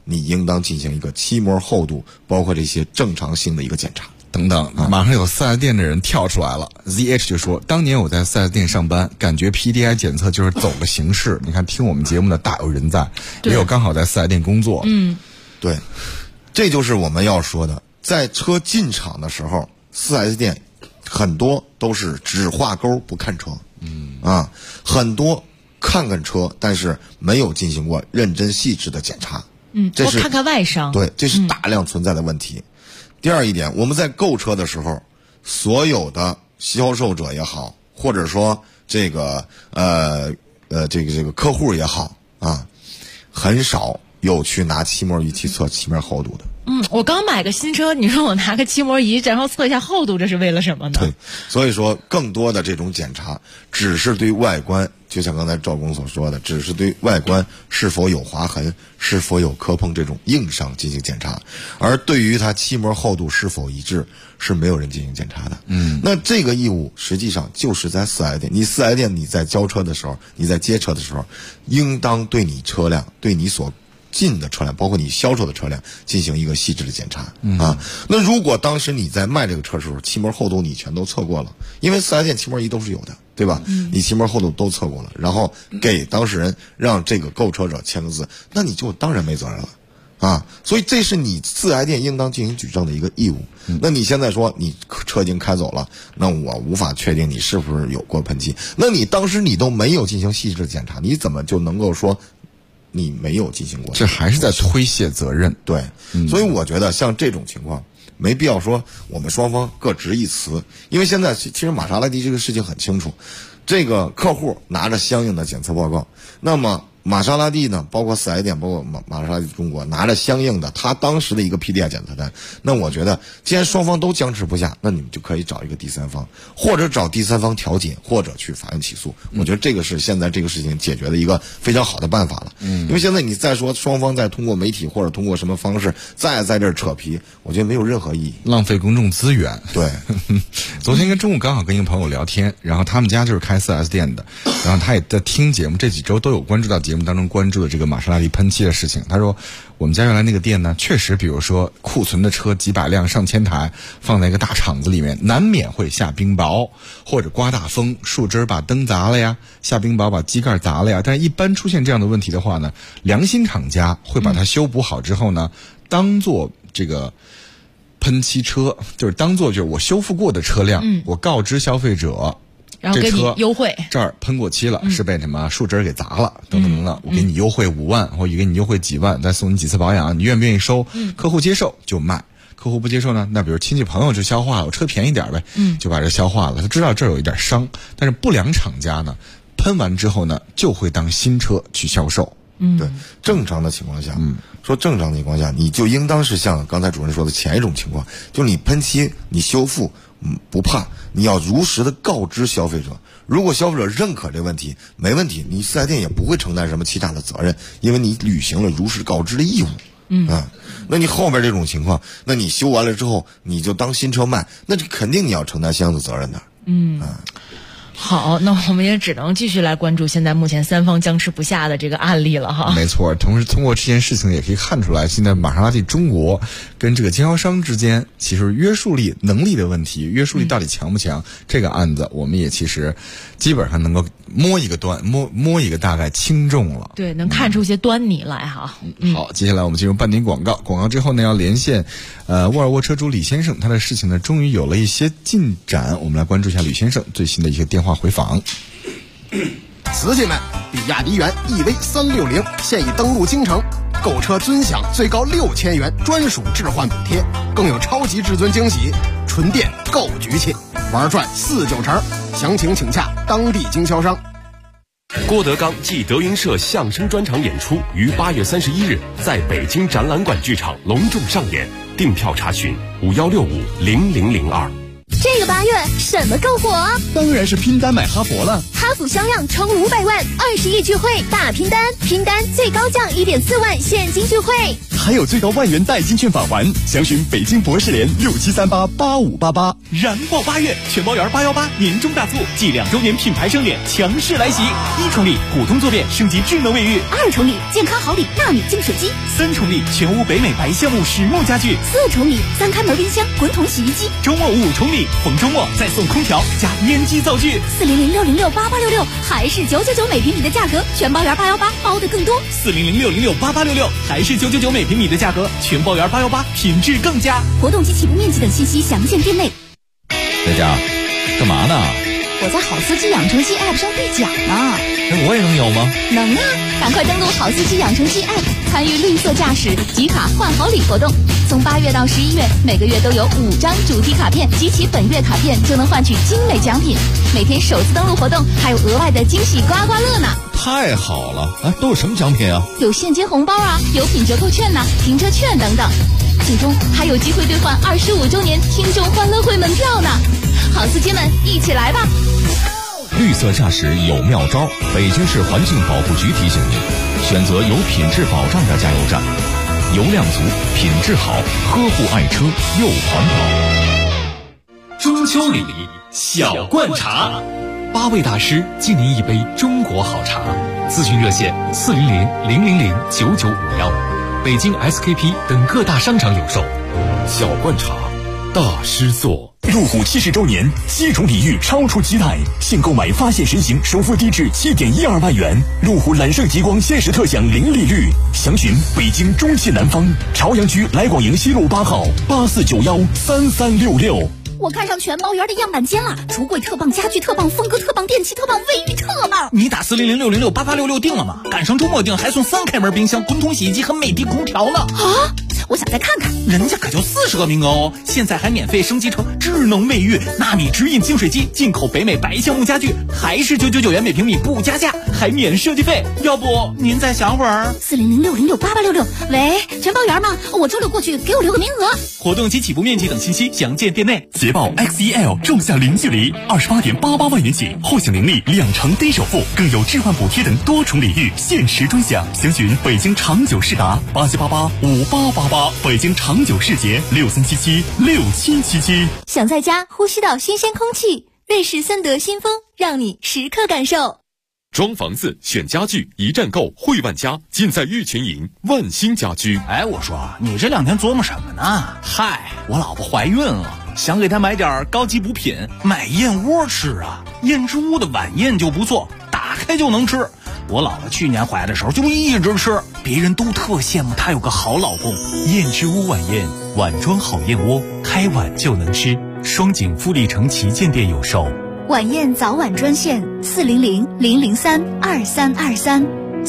S16: 你应当进行一个漆膜厚度，包括这些正常性的一个检查。
S5: 等等，马上有4S店的人跳出来了。ZH 就说，当年我在4S店上班，感觉 PDI 检测就是走个形式。你看，听我们节目的大有人在，也有刚好在4S店工作。
S16: 对，这就是我们要说的。在车进厂的时候，4S店很多都是只画钩不看车。很多看看车，但是没有进行过认真细致的检查。这是
S7: 看看外伤。
S16: 对，这是大量存在的问题。第二一点，我们在购车的时候，所有的销售者也好，或者说这个客户也好啊，很少有去拿漆膜仪去测漆面厚度的。
S7: 我刚买个新车，你说我拿个漆膜仪然后测一下厚度，这是为了什么呢？
S16: 对，所以说更多的这种检查只是对外观，就像刚才赵工所说的，只是对外观是否有划痕，是否有磕碰这种硬伤进行检查，而对于它漆膜厚度是否一致是没有人进行检查的。那这个义务实际上就是在4S店，你4S店你在交车的时候，你在接车的时候，应当对你车辆，对你所进的车辆，包括你销售的车辆进行一个细致的检查。那如果当时你在卖这个车的时候，漆膜厚度你全都测过了，因为4S店漆膜仪都是有的，对吧？你漆膜厚度都测过了，然后给当事人让这个购车者签个字，那你就当然没责任了。所以这是你4S店应当进行举证的一个义务。那你现在说你车已经开走了，那我无法确定你是不是有过喷漆，那你当时你都没有进行细致的检查，你怎么就能够说你没有进行过？
S5: 这还是在推卸责任。
S16: 对，所以我觉得像这种情况没必要说我们双方各执一词，因为现在其实玛莎拉蒂这个事情很清楚，这个客户拿着相应的检测报告，那么玛莎拉蒂呢，包括4S店，包括玛莎拉蒂中国拿着相应的他当时的一个 PDI 检测单，那我觉得既然双方都僵持不下，那你们就可以找一个第三方，或者找第三方调解，或者去法院起诉。我觉得这个是现在这个事情解决的一个非常好的办法了。因为现在你再说双方再通过媒体或者通过什么方式再在这儿扯皮，我觉得没有任何意义，
S5: 浪费公众资源。
S16: 对，
S5: 昨天跟中午刚好跟一个朋友聊天，然后他们家就是开4S店的，然后他也在听节目，这几周都有关注到节目当中关注的这个玛莎拉蒂喷漆的事情。他说我们家原来那个店呢，确实比如说库存的车几百辆上千台放在一个大厂子里面，难免会下冰雹或者刮大风，树枝把灯砸了呀，下冰雹把机盖砸了呀。但是一般出现这样的问题的话呢，良心厂家会把它修补好之后呢，当做这个喷漆车，就是当做就是我修复过的车辆，我告知消费者，
S7: 然后给你优惠，
S5: 这儿喷过漆了，是被什么树枝给砸了，等等等等，我给你优惠5万，或者给你优惠几万，再送你几次保养，你愿不愿意收？客户接受就卖，客户不接受呢，那比如亲戚朋友就消化了，我车便宜点呗，就把这消化了。他知道这儿有一点伤，但是不良厂家呢，喷完之后呢，就会当新车去销售。
S16: 对，正常的情况下，说正常的情况下，你就应当是像刚才主任说的前一种情况，就是你喷漆，你修复，不怕，你要如实的告知消费者。如果消费者认可这问题，没问题，你4S店也不会承担什么欺诈的责任，因为你履行了如实告知的义务。那你后边这种情况，那你修完了之后，你就当新车卖，那这肯定你要承担相应的责任的。
S7: 好，那我们也只能继续来关注现在目前三方僵持不下的这个案例了哈。
S5: 没错，同时通过这件事情也可以看出来，现在玛莎拉蒂中国跟这个经销商之间其实约束力能力的问题，约束力到底强不强，这个案子我们也其实基本上能够摸一个大概轻重了。
S7: 对，能看出些端倪来哈。
S5: 好，接下来我们进入半点广告，广告之后呢要连线沃尔沃车主李先生，他的事情呢终于有了一些进展，我们来关注一下李先生最新的一些电话回访。
S17: 司机们，比亚迪元 EV360现已登陆京城，购车尊享最高6000元专属置换补贴，更有超级至尊惊喜，纯电够局气，玩转4-9成，详情请洽当地经销商。
S18: 郭德纲暨德云社相声专场演出于8月31日在北京展览馆剧场隆重上演，订票查询51650002。
S14: 这个8月什么更火？
S10: 当然是拼单买哈佛了。
S14: 哈弗销量冲500万，20亿聚会大拼单，拼单最高降1.4万现金聚会。
S10: 还有最高10000元代金券返还，详询北京博士联67388588。
S9: 燃爆8月，全包圆818年终大促，继2周年品牌盛典强势来袭！1重礼普通坐便升级智能卫浴
S14: ，2重礼健康好礼纳米净水机
S9: ，3重礼全屋北美白橡木实木家具
S14: ，4重礼3开门冰箱滚筒洗衣机。
S9: 周末5重礼，逢周末再送空调加烟机灶具。
S14: 400-606-8866，还是999每平米的价格，全包圆818包的更多。
S9: 400-606-8866，还是999每平米的价格，全包圆818品质更佳。
S14: 活动及起步面积等信息详见店内。
S19: 在家干嘛呢？
S14: 我在好司机养成记 App 上兑奖呢。
S19: 我也能有吗？
S14: 能啊！赶快登录好司机养成记 App， 参与绿色驾驶集卡换好礼活动。从8月到11月，每个月都有5张主题卡片，集齐本月卡片就能换取精美奖品。每天首次登录活动还有额外的惊喜刮刮乐呢！
S19: 太好了！都有什么奖品啊？
S14: 有现金红包啊，有品折扣券呐，停车券等等。最终还有机会兑换25周年听众欢乐会门票呢！好司机们，一起来吧！
S19: 绿色驾驶有妙招，北京市环境保护局提醒您：选择有品质保障的加油站，油量足，品质好，呵护爱车又环保。
S9: 中秋礼小罐茶，8位大师敬您一杯中国好茶。咨询热线400-000-9951，北京 SKP 等各大商场有售。
S3: 小罐茶，大师做。
S10: 入虎70周年，7重礼遇超出期待，现购买发现神行首付低至7.12万元，入虎揽胜极光限时特享零利率。详询北京中汽南方朝阳区来广营西路8号84913366。
S14: 我看上全包圆的样板间了，橱柜特棒，家具特棒，风格特棒，电器特棒，卫浴特棒。
S9: 你打400-606-8866订了吗？赶上周末订还送3开门冰箱、滚筒洗衣机和美的空调呢。
S14: 啊！我想再看看，
S9: 人家可就40个名额哦！现在还免费升级成智能卫浴、纳米直饮净水机，进口北美白橡木家具，还是999元每平米不加价，还免设计费。要不您再想会儿
S14: ？400-606-8866。喂，全包圆吗？我周6过去，给我留个名额。
S9: 活动及起步面积等信息详见店内。
S10: 捷豹 XEL 仲夏零距离，28.88万元起，后享零利2成低首付，更有置换补贴等多重礼遇，限时专享。详询北京长久世达87885888。北京长久世捷63776777。
S14: 想在家呼吸到新鲜空气，瑞士森德新风让你时刻感受。
S3: 装房子选家具一站购汇万家，尽在玉泉营万兴家居。
S9: 哎，我说你这2天琢磨什么呢？嗨，我老婆怀孕了，想给她买点高级补品，买燕窝吃啊。燕之屋的晚宴就不错，打开就能吃。我姥姥去年怀的时候就一直吃，别人都特羡慕她有个好老公。燕之屋晚宴，碗装好燕窝，开碗就能吃。双井富力城旗舰店有售。
S14: 晚宴早晚专线400-003-2323。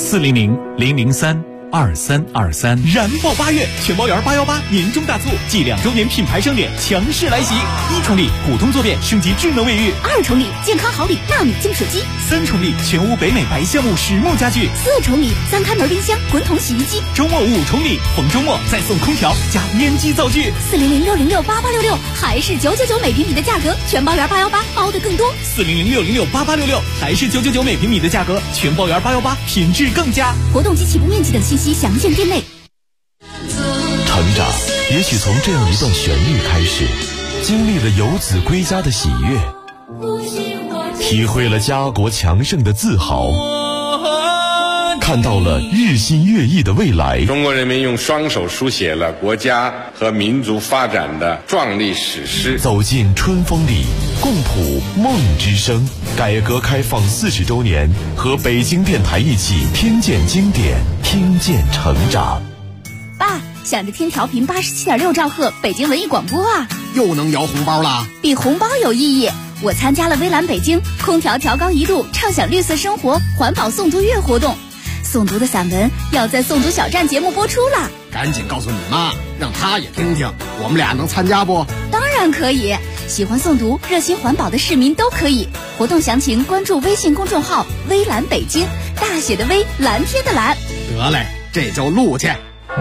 S9: 400-003-2323。燃爆8月，全包圆818年终大促，继2周年品牌盛典强势来袭！1重礼普通坐便升级智能卫浴
S14: ，2重礼健康好礼纳米净水机
S9: ，3重礼全屋北美白橡木实木家具
S14: ，4重礼3开门冰箱滚筒洗衣机。
S9: 周末5重礼，逢周末再送空调加烟机灶具。
S14: 400-606-8866，还是999每平米的价格，全包圆818包的更多。
S9: 400-606-8866，还是999每平米的价格，全包圆818品质更佳。
S14: 活动及起步面积等信息详见店内。
S20: 成长也许从这样一段旋律开始，经历了游子归家的喜悦，体会了家国强盛的自豪，看到了日新月异的未来。
S21: 中国人民用双手书写了国家和民族发展的壮丽史诗。
S20: 走进春风里，共谱梦之声。改革开放40周年，和北京电台一起听见经典，听见成长。
S14: 爸，想着听调频87.6兆赫北京文艺广播啊，
S17: 又能摇红包了？
S14: 比红包有意义。我参加了微蓝北京空调调高1度畅享绿色生活环保诵读月活动，诵读的散文要在诵读小站节目播出了。
S17: 赶紧告诉你妈，让她也听听，我们俩能参加不？
S14: 当然可以，喜欢诵读热心环保的市民都可以。活动详情关注微信公众号微蓝北京，大写的微，蓝天的蓝。
S17: 得嘞，这就录去。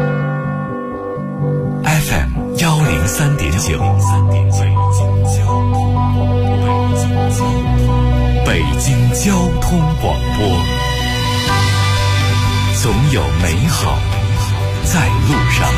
S3: FM 103.9，北京交通广播，总有美好
S10: 在路上。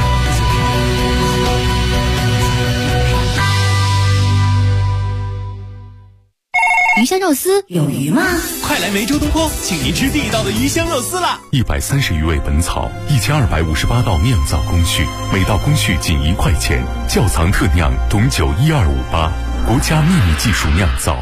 S1: 鱼香肉丝有鱼吗？
S10: 快来梅州东坡，请您吃地道的鱼香肉丝啦
S3: ！130余味本草，1258道酿造工序，每道工序仅1块钱，窖藏特酿董酒12588，国家秘密技术酿造。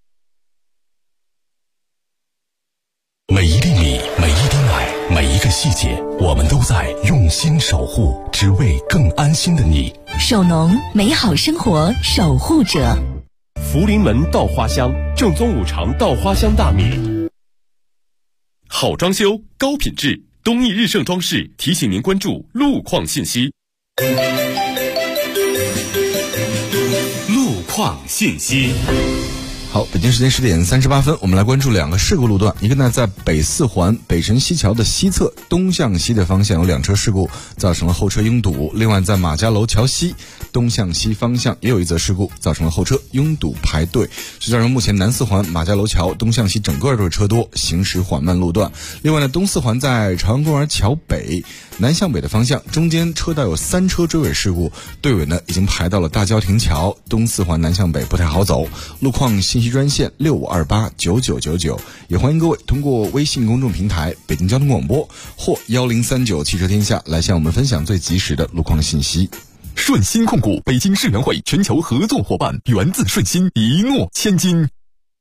S10: 每一粒米，每一滴奶，每一个细节，我们都在用心守护，只为更安心的你。
S2: 守农，美好生活守护者。
S18: 福临门稻花香，正宗五常稻花香大米，好装修高品质。东益日盛装饰提醒您关注路况信息。
S10: 路况信息。
S5: 好，北京时间10点38分，我们来关注2个事故路段。一个呢，在北四环北辰西桥的西侧东向西的方向有2车事故，造成了后车拥堵。另外，在马家楼桥西东向西方向也有1则事故，造成了后车拥堵排队。实际上，目前南四环马家楼桥东向西整个都是车多，行驶缓慢路段。另外呢，东四环在朝阳公园桥北南向北的方向，中间车道有3车追尾事故，队尾呢已经排到了大郊亭桥。东四环南向北不太好走，路况信息专线65289999，也欢迎各位通过微信公众平台北京交通广播或1039汽车天下来向我们分享最及时的路况信息。
S10: 顺鑫控股北京世园会全球合作伙伴，源自顺鑫，一诺千金。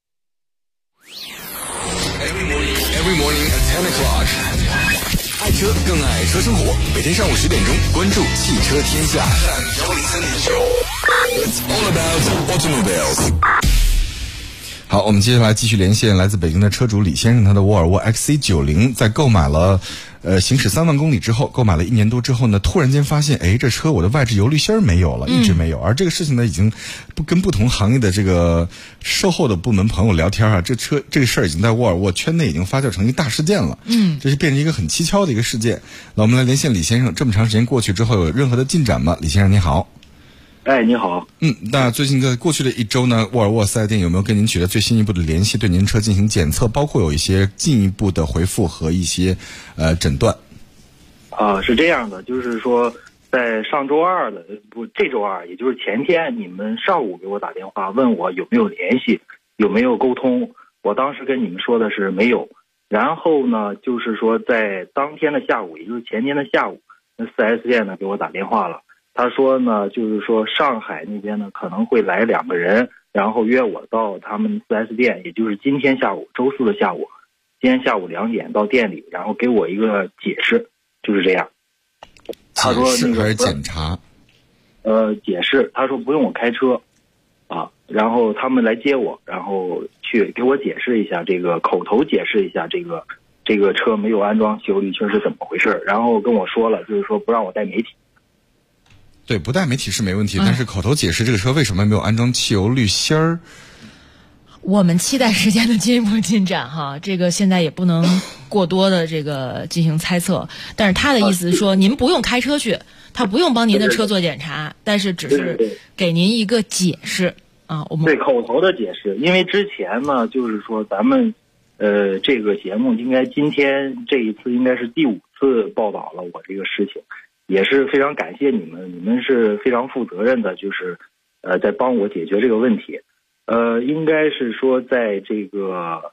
S5: Every morning at 10 o'clock， 爱车更爱车生活。每天上午10点钟，关注汽车天下。It's all about automobiles。好，我们接下来继续连线来自北京的车主李先生，他的沃尔沃 XC90 在购买了行驶3万公里之后，购买了1年多之后呢，突然间发现，这车我的外置油滤芯没有了，一直没有。而这个事情呢，已经跟不同行业的这个售后的部门朋友聊天啊，这个事儿已经在沃尔沃圈内已经发酵成一大事件了。这是变成一个很蹊跷的一个事件。那我们来连线李先生，这么长时间过去之后，有任何的进展吗？李先生你好。
S4: 你好。
S5: 那最近在过去的1周呢，沃尔沃4S店有没有跟您取得最新一步的联系，对您车进行检测，包括有一些进一步的回复和一些诊断？
S4: 是这样的，就是说在上周二的这周二，也就是前天，你们上午给我打电话问我有没有联系，有没有沟通，我当时跟你们说的是没有。然后呢，就是说在当天的下午，也就是前天的下午，那 4S 店呢给我打电话了。他说呢，就是说上海那边呢可能会来2个人，然后约我到他们 4S 店，也就是今天下午，周4的下午，今天下午2点到店里，然后给我一个解释，就是这样。他说那个还是
S5: 检查？
S4: 解释，他说不用我开车，然后他们来接我，然后去给我解释一下这个口头解释一下这个车没有安装汽油滤芯是怎么回事，然后跟我说了，就是说不让我带媒体。
S5: 对，不带媒体是没问题，但是口头解释这个车为什么没有安装汽油滤芯儿？
S7: 我们期待时间的进一步进展哈，这个现在也不能过多的这个进行猜测。但是他的意思是说，您不用开车去，他不用帮您的车做检查，但是只是给您一个解释啊。我们
S4: 对口头的解释，因为之前呢，就是说咱们这个节目应该今天这一次应该是第5次报道了我这个事情。也是非常感谢你们，你们是非常负责任的，就是在帮我解决这个问题。应该是说在这个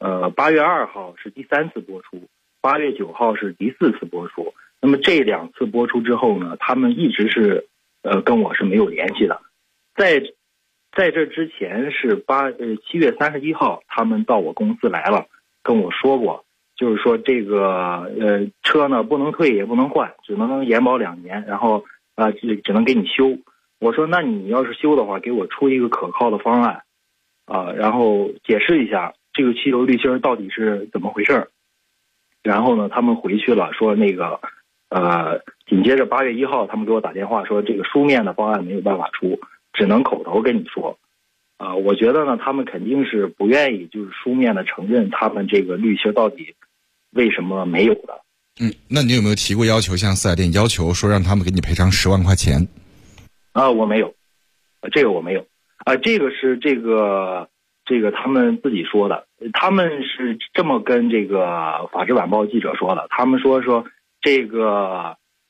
S4: 8月2号是第3次播出，8月9号是第4次播出。那么这2次播出之后呢，他们一直是跟我是没有联系的。在这之前是7月31号，他们到我公司来了，跟我说过。就是说这个车呢不能退也不能换，只能延保2年，然后只能给你修。我说那你要是修的话，给我出一个可靠的方案然后解释一下这个汽油滤芯到底是怎么回事。然后呢，他们回去了，说那个紧接着8月1号，他们给我打电话说这个书面的方案没有办法出，只能口头跟你说。我觉得呢，他们肯定是不愿意就是书面的承认他们这个滤芯到底为什么没有的。
S5: 那你有没有提过要求，向4S店要求说让他们给你赔偿10万块钱？
S4: 我没有，这个我没有。这个是这个他们自己说的，他们是这么跟这个《法制晚报》记者说的。他们说这个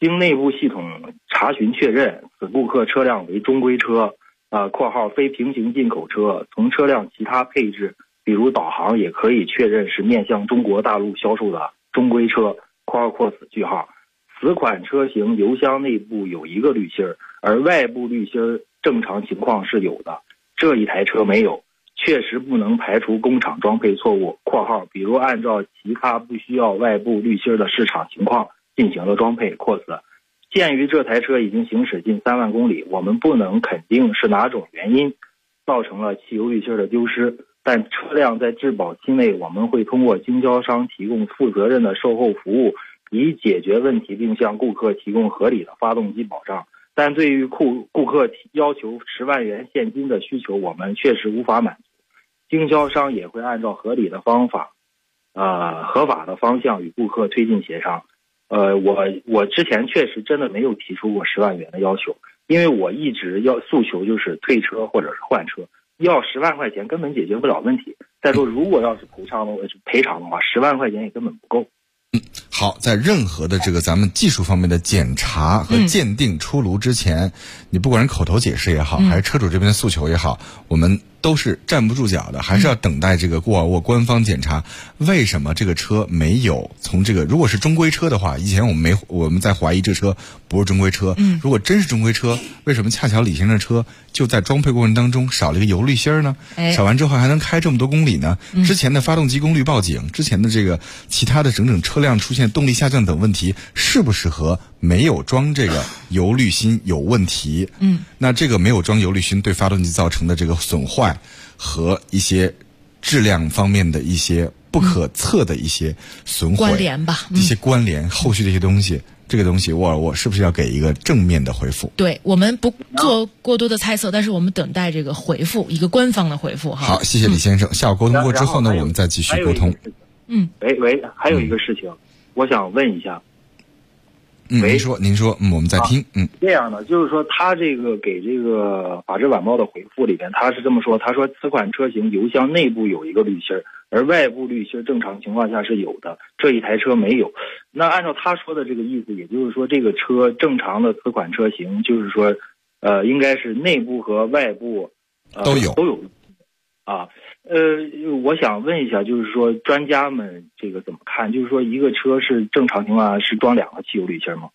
S4: 经内部系统查询确认，此顾客车辆为中规车括号非平行进口车，从车辆其他配置比如导航也可以确认是面向中国大陆销售的中规车括号括此句号。此款车型油箱内部有一个滤芯，而外部滤芯正常情况是有的，这一台车没有，确实不能排除工厂装配错误括号比如按照其他不需要外部滤芯的市场情况进行了装配括此。鉴于这台车已经行驶近3万公里，我们不能肯定是哪种原因造成了汽油滤芯的丢失，但车辆在质保期内，我们会通过经销商提供负责任的售后服务，以解决问题，并向顾客提供合理的发动机保障。但对于顾客要求10万元现金的需求，我们确实无法满足。经销商也会按照合理的方法，合法的方向与顾客推进协商。我之前确实真的没有提出过10万元的要求，因为我一直要诉求就是退车或者是换车，要10万块钱根本解决不了问题。再说，如果要是赔偿的话，10万块钱也根本不够。
S5: 好，在任何的这个咱们技术方面的检查和鉴定出炉之前，你不管是口头解释也好，还是车主这边的诉求也好，我们都是站不住脚的，还是要等待这个沃尔沃官方检查，为什么这个车没有从这个，如果是中规车的话，以前我们在怀疑这车不是中规车，如果真是中规车，为什么恰巧李先生的车就在装配过程当中少了一个油滤芯呢？少完之后还能开这么多公里呢？之前的发动机功率报警，之前的这个其他的整整车辆出现动力下降等问题，是不是和没有装这个油滤芯有问题？那这个没有装油滤芯对发动机造成的这个损坏和一些质量方面的一些不可测的一些损毁
S7: 关联吧，
S5: 一些关联后续的一些东西，这个东西沃尔沃是不是要给一个正面的回复？
S7: 对，我们不做过多的猜测，但是我们等待这个回复，一个官方的回复哈。
S5: 好，谢谢李先生。下午沟通过之后呢，我们再继续沟通。
S4: 还有一个事情，我想问一下。
S5: 您说，我们在听。
S4: 这样的，就是说他这个给这个法制晚报的回复里边，他是这么说，他说此款车型油箱内部有一个滤芯，而外部滤芯正常情况下是有的，这一台车没有。那按照他说的这个意思，也就是说这个车正常的此款车型，就是说应该是内部和外部都有啊。我想问一下，就是说专家们这个怎么看？就是说一个车是正常情况下是装2个汽油滤芯吗？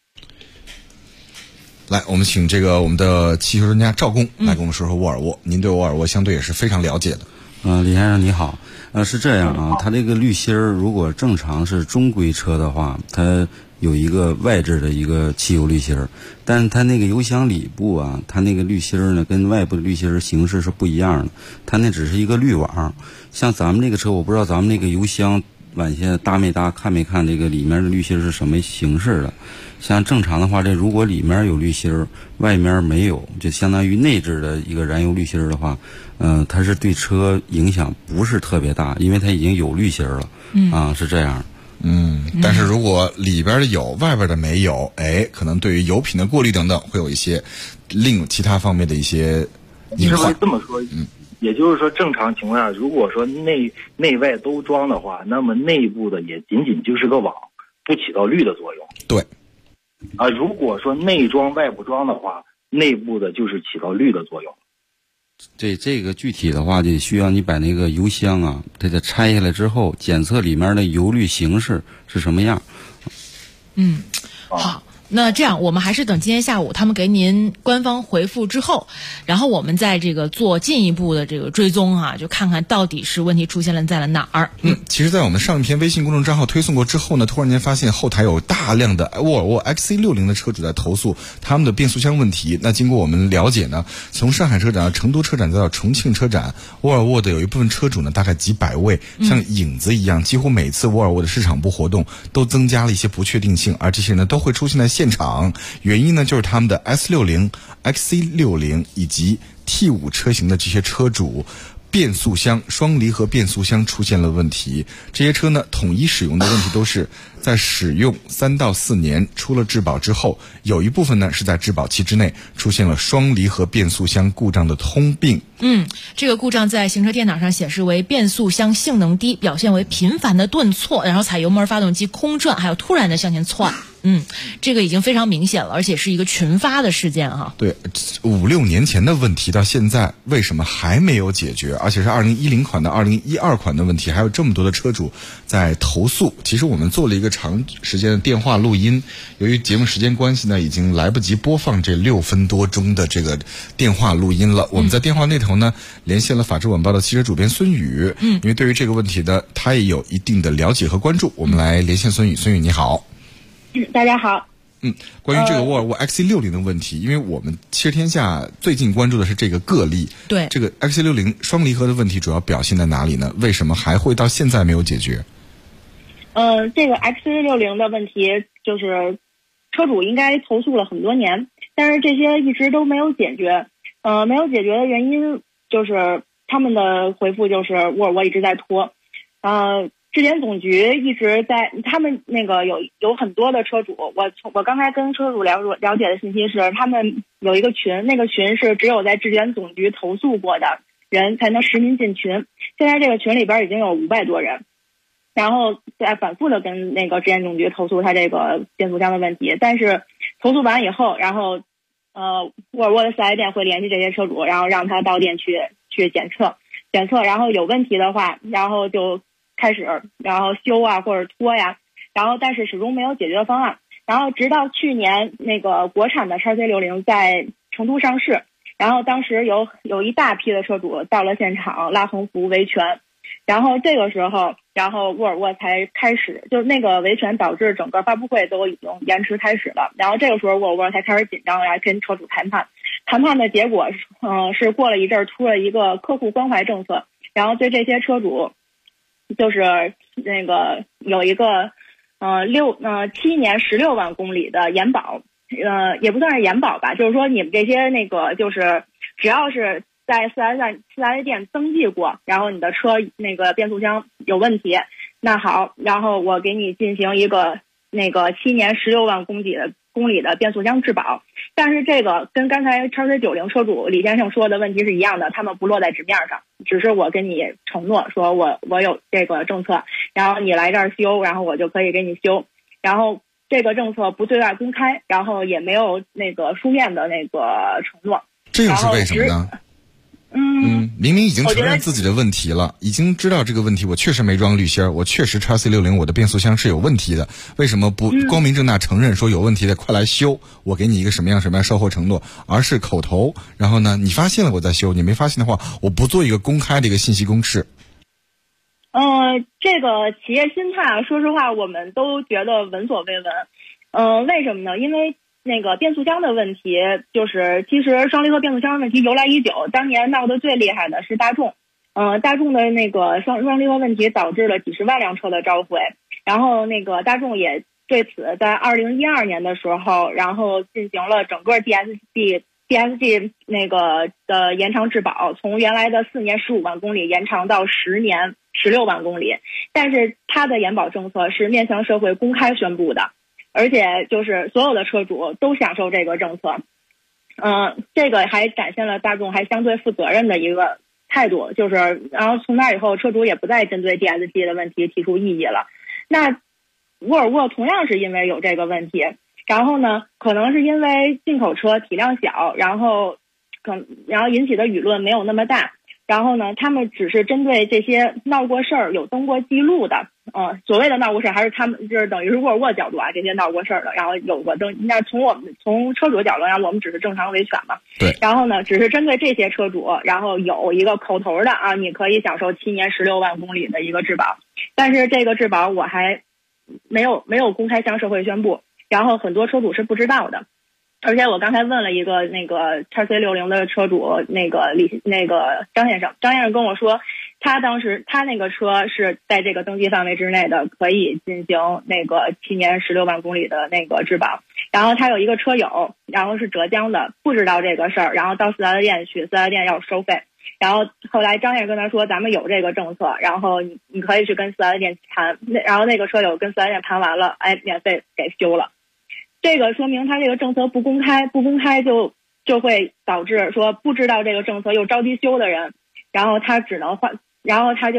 S5: 来，我们请这个我们的汽修专家赵工来跟我们说说沃尔沃。您对沃尔沃相对也是非常了解的。
S12: 李先生你好。是这样啊，它这个滤芯如果正常是中规车的话，它有一个外置的一个汽油滤芯，但是它那个油箱里部啊，它那个滤芯呢跟外部的滤芯形式是不一样的，它那只是一个滤网。像咱们这个车，我不知道咱们那个油箱晚些搭没搭，看没看这个里面的滤芯是什么形式的。像正常的话，这如果里面有滤芯，外面没有，就相当于内置的一个燃油滤芯的话，它是对车影响不是特别大，因为它已经有滤芯了。是这样。
S5: 但是如果里边的有，外边的没有，可能对于油品的过滤等等，会有一些其他方面的一些隐患。
S4: 是不是这么说？也就是说，正常情况下，如果说内外都装的话，那么内部的也仅仅就是个网，不起到滤的作用。
S5: 对。
S4: 如果说内装外不装的话，内部的就是起到滤的作用。
S12: 这个具体的话，得需要你把那个油箱啊，它得拆下来之后，检测里面的油滤形式是什么样。
S7: 好。那这样，我们还是等今天下午他们给您官方回复之后，然后我们再这个做进一步的这个追踪啊，就看看到底是问题出现了在了哪儿。
S5: 其实在我们上一篇微信公众账号推送过之后呢，突然间发现后台有大量的沃尔沃 XC60 的车主在投诉他们的变速箱问题。那经过我们了解呢，从上海车展到成都车展再到重庆车展，沃尔沃的有一部分车主呢，大概几百位，像影子一样，几乎每次沃尔沃的市场部活动都增加了一些不确定性，而这些人呢都会出现在现场。原因呢就是他们的 S60、XC60 以及 T5 车型的这些车主变速箱双离合变速箱出现了问题。这些车呢统一使用的问题都是在使用3到4年出了质保之后，有一部分呢是在质保期之内出现了双离合变速箱故障的通病。
S7: 这个故障在行车电脑上显示为变速箱性能低，表现为频繁的顿挫，然后踩油门发动机空转，还有突然的向前窜。 这个已经非常明显了，而且是一个群发的事件哈。
S5: 对，5-6年前的问题到现在为什么还没有解决？而且是2010款的、2012款的问题，还有这么多的车主在投诉。其实我们做了一个长时间的电话录音，由于节目时间关系呢，已经来不及播放这6分多钟的这个电话录音了。我们在电话那头呢，连线了法制晚报的汽车主编孙宇，因为对于这个问题呢，他也有一定的了解和关注。我们来连线孙宇，孙宇你好。
S6: 大家好。
S5: 关于这个沃尔沃 XC60 的问题，因为我们汽车天下最近关注的是这个个例，
S7: 对
S5: 这个 XC60 双离合的问题主要表现在哪里呢？为什么还会到现在没有解决？
S6: 这个 XC60 的问题就是车主应该投诉了很多年，但是这些一直都没有解决。没有解决的原因就是他们的回复就是沃尔沃一直在拖。质检总局一直在，他们那个有很多的车主，我刚才跟车主了解的信息是，他们有一个群，那个群是只有在质检总局投诉过的人才能实名进群。现在这个群里边已经有500多人，然后在反复的跟那个质检总局投诉他这个变速箱的问题，但是投诉完以后，然后沃尔沃的4S店会联系这些车主，然后让他到店去检测，然后有问题的话，然后就开始，然后修啊或者拖呀，然后但是始终没有解决方案。然后直到去年那个国产的 XC60 在成都上市，然后当时有一大批的车主到了现场拉横幅维权，然后这个时候，然后沃尔沃才开始，就是那个维权导致整个发布会都已经延迟开始了。然后这个时候沃尔沃才开始紧张来跟车主谈判，谈判的结果是过了一阵出了一个客户关怀政策，然后对这些车主就是那个有一个7年16万公里的延保，也不算是延保吧，就是说你们这些那个就是只要是在4S店登记过，然后你的车那个变速箱有问题，那好，然后我给你进行一个那个7年16万公里的变速箱质保。但是这个跟刚才 XC90 车主李先生说的问题是一样的，他们不落在纸面上，只是我跟你承诺说我有这个政策，然后你来这儿修，然后我就可以给你修，然后这个政策不对外公开，然后也没有那个书面的那个承诺。
S5: 这又是为什么呢？明明已经承认自己的问题了，已经知道这个问题，我确实没装滤芯，我确实 XC60 我的变速箱是有问题的，为什么不光明正大承认说有问题的快来修，我给你一个什么样售后承诺，而是口头，然后呢你发现了我再修，你没发现的话我不做一个公开的一个信息公示。
S6: 这个企业心态说实话我们都觉得闻所未闻。为什么呢？因为那个变速箱的问题，就是其实双离合变速箱问题由来已久，当年闹得最厉害的是大众。大众的那个双离合问题导致了几十万辆车的召回，然后那个大众也对此在2012年的时候，然后进行了整个 DSG 那个的延长质保，从原来的4年15万公里延长到10年16万公里，但是它的延保政策是面向社会公开宣布的，而且就是所有的车主都享受这个政策。这个还展现了大众还相对负责任的一个态度，就是然后从那以后车主也不再针对 DSG 的问题提出异议了。那沃尔沃同样是因为有这个问题，然后呢可能是因为进口车体量小，然后引起的舆论没有那么大，然后呢他们只是针对这些闹过事儿有登过记录的，所谓的闹过事儿还是他们就是等于是沃尔沃角度这些闹过事儿的，然后有过登，那从车主角度上我们只是正常维权嘛。
S5: 对。
S6: 然后呢只是针对这些车主，然后有一个口头的你可以享受7年16万公里的一个质保，但是这个质保我还没有公开向社会宣布，然后很多车主是不知道的。而且我刚才问了一个那个 XC60 的车主，那个张先生跟我说，他当时他那个车是在这个登记范围之内的，可以进行那个7年16万公里的那个质保。然后他有一个车友，然后是浙江的，不知道这个事儿，然后到4S店去，4S店要收费。然后后来张先生跟他说，咱们有这个政策，然后你可以去跟4S店谈，然后那个车友跟4S店谈完了，免费给修了。这个说明他这个政策不公开就会导致说不知道这个政策又着急修的人，然后他只能换，然后他就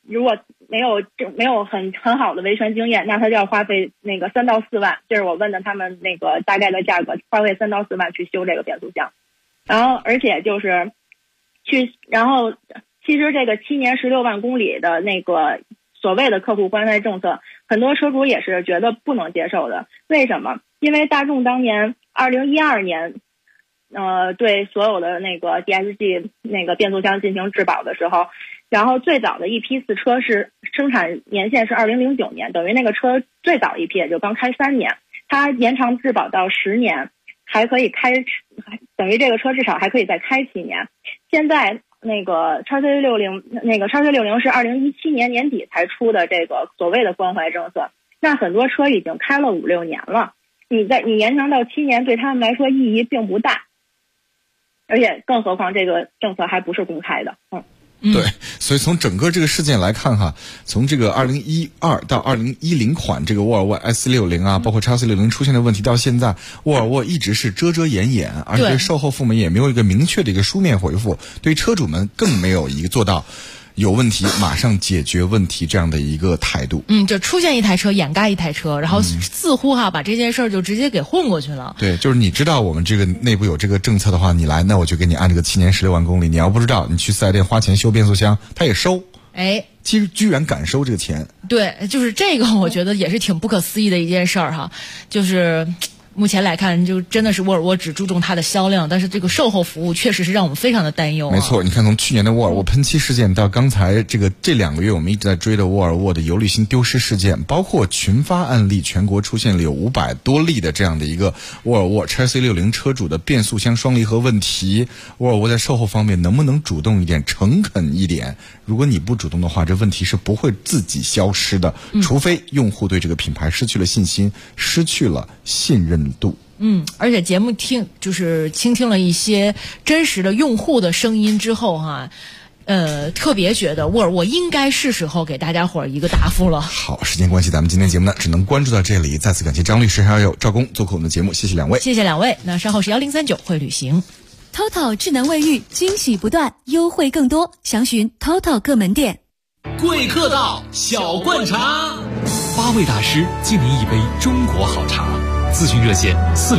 S6: 如果没有很好的维权经验，那他就要花费那个3到4万。这是我问的他们那个大概的价格，花费3到4万去修这个变速箱。然后而且就是然后其实这个7年16万公里的那个所谓的客户关怀政策，很多车主也是觉得不能接受的。为什么？因为大众当年2012年对所有的那个 DSG 那个变速箱进行质保的时候，然后最早的一批次车是生产年限是2009年，等于那个车最早一批也就刚开3年，它延长质保到10年，还可以等于这个车至少还可以再开7年。现在那个XC60是2017年年底才出的这个所谓的关怀政策，那很多车已经开了5、6年了，你延长到7年对他们来说意义并不大，而且更何况这个政策还不是公开的。
S5: 对，所以从整个这个事件来看哈，从这个2012到2010款这个沃尔沃 S60啊，包括 XC60 出现的问题到现在，沃尔沃一直是遮遮掩掩，而且售后部门也没有一个明确的一个书面回复，对于车主们更没有一个做到有问题马上解决问题这样的一个态度。
S7: 就出现一台车掩盖一台车，然后似乎把这件事儿就直接给混过去了。
S5: 对，就是你知道我们这个内部有这个政策的话，你来，那我就给你按这个7年16万公里。你要不知道，你去4S店花钱修变速箱，他也收。居然敢收这个钱。
S7: 对，就是这个，我觉得也是挺不可思议的一件事儿哈，就是。目前来看，就真的是沃尔沃只注重它的销量，但是这个售后服务确实是让我们非常的担忧。
S5: 没错，你看从去年的沃尔沃喷漆事件到刚才这2个月我们一直在追的沃尔沃的油滤芯丢失事件，包括群发案例，全国出现了有500多例的这样的一个沃尔沃 XC60 车主的变速箱双离合问题。沃尔沃在售后方面能不能主动一点、诚恳一点？如果你不主动的话，这问题是不会自己消失的，除非用户对这个品牌失去了信心，失去了信任度。
S7: 而且节目就是倾听了一些真实的用户的声音之后哈，特别觉得沃尔沃应该是时候给大家伙儿一个答复了。
S5: 好，时间关系，咱们今天节目呢只能关注到这里。再次感谢张律师还有赵工做客我们的节目，谢谢两位。
S7: 谢谢两位。那稍后是1039会旅行。
S8: TOTO 智能卫浴惊喜不断，优惠更多，详询 TOTO 各门店。
S22: 贵客到，小罐茶
S20: ，8位大师敬您一杯中国好茶。咨询热线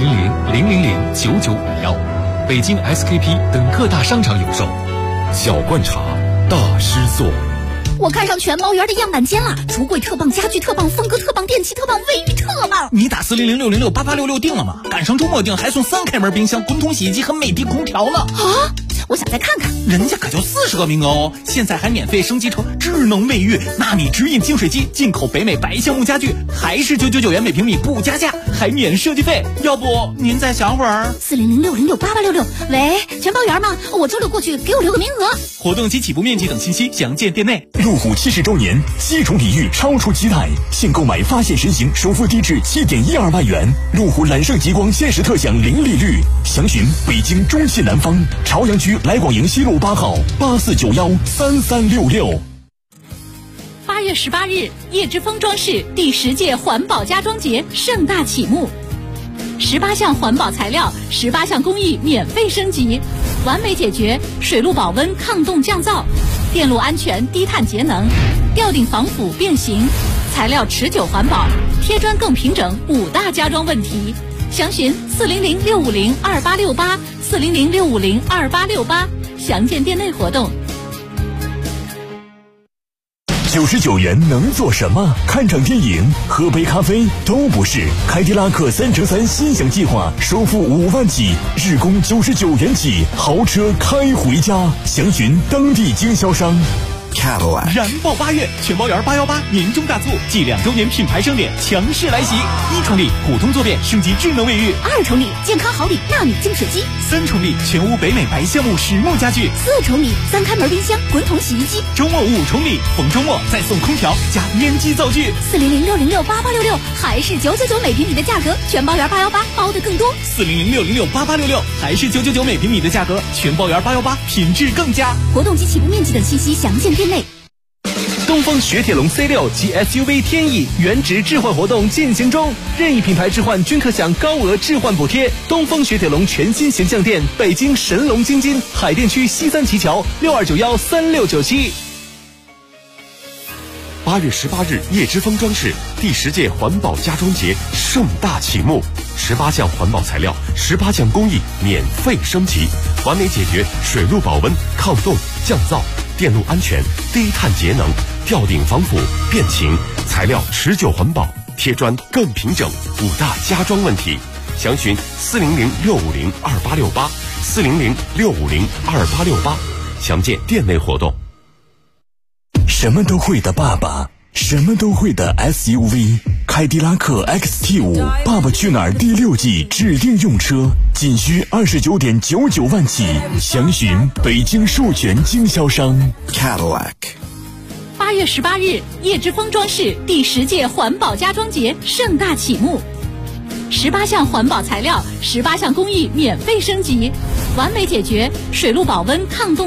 S20: 400-000-9951，北京 SKP 等各大商场有售。小罐茶，大师做。
S1: 我看上全毛园的样板间了，橱柜特棒，家具特棒，风格特棒，电器特棒，卫浴特棒。
S9: 你打400-606-8866订了吗？赶上周末订还送3开门冰箱、滚筒洗衣机和美的空调呢。
S1: 啊！我想再看看，
S9: 人家可就40个名额哦，现在还免费升级成智能卫浴、纳米直饮净水机、进口北美白橡木家具，还是999元每平米不加价，还免设计费。要不您再想会儿
S1: ？400-606-8866，喂，全包园吗？我周六过去，给我留个名额。
S9: 活动及起步面积等信息详见店内。
S10: 路虎70周年，7重礼遇超出期待，现购买发现神行，首付低至7.12万元。路虎揽胜极光限时特享零利率，详询北京中信南方朝阳区来广营西路8号84913366。
S8: 8月18日，叶之峰装饰第10届环保家装节盛大启幕，18项环保材料，18项工艺免费升级，完美解决水路保温、抗冻降噪、电路安全、低碳节能、吊顶防腐变形、材料持久环保、贴砖更平整5大家装问题。详询400-650-2868，400-650-2868，详见店内活动。
S10: 99元能做什么？看场电影、喝杯咖啡都不是。凯迪拉克3乘3心享计划，首付5万起，日供99元起，豪车开回家。详询当地经销商。
S9: 燃爆8月，全包园818年终大促，继2周年品牌盛典强势来袭。1重礼普通坐便升级智能卫浴
S1: ，2重礼健康好礼纳米净水机
S9: ，3重礼全屋北美白橡木实木家具
S1: ，4重礼3开门冰箱、滚筒洗衣机。
S9: 周末5重礼，逢周末再送空调加烟机灶具。
S1: 400-606-8866，还是999每平米的价格，全包园818包的更多。
S9: 400-606-8866，还是999每平米的价格，全包园818品质更佳。
S1: 活动及起步面积等信息详见店内。
S22: 东风雪铁龙 C6 及 SUV 天翼原值置换活动进行中，任意品牌置换均可享高额置换补贴。东风雪铁龙全新形象店，北京神龙京津海淀区西三旗桥，62913697。
S18: 8月18日，叶之峰装饰第10届环保家装节盛大启幕，18项环保材料，18项工艺免费升级，完美解决水路保温、抗冻、降噪、电路安全、低碳节能、吊顶防腐、变形、材料持久环保、贴砖更平整5大家装问题。详询400-650-2868，400-650-2868，详见店内活动。
S10: 什么都会的爸爸，什么都会的 SUV， 凯迪拉克 XT5 爸爸去哪儿第6季指定用车，仅需29.99万起，详询北京授权经销商
S16: Cadillac。
S8: 8月18日，叶之峰装饰第10届环保家装节盛大启幕，18项环保材料，18项工艺免费升级，完美解决水路保温、抗冻。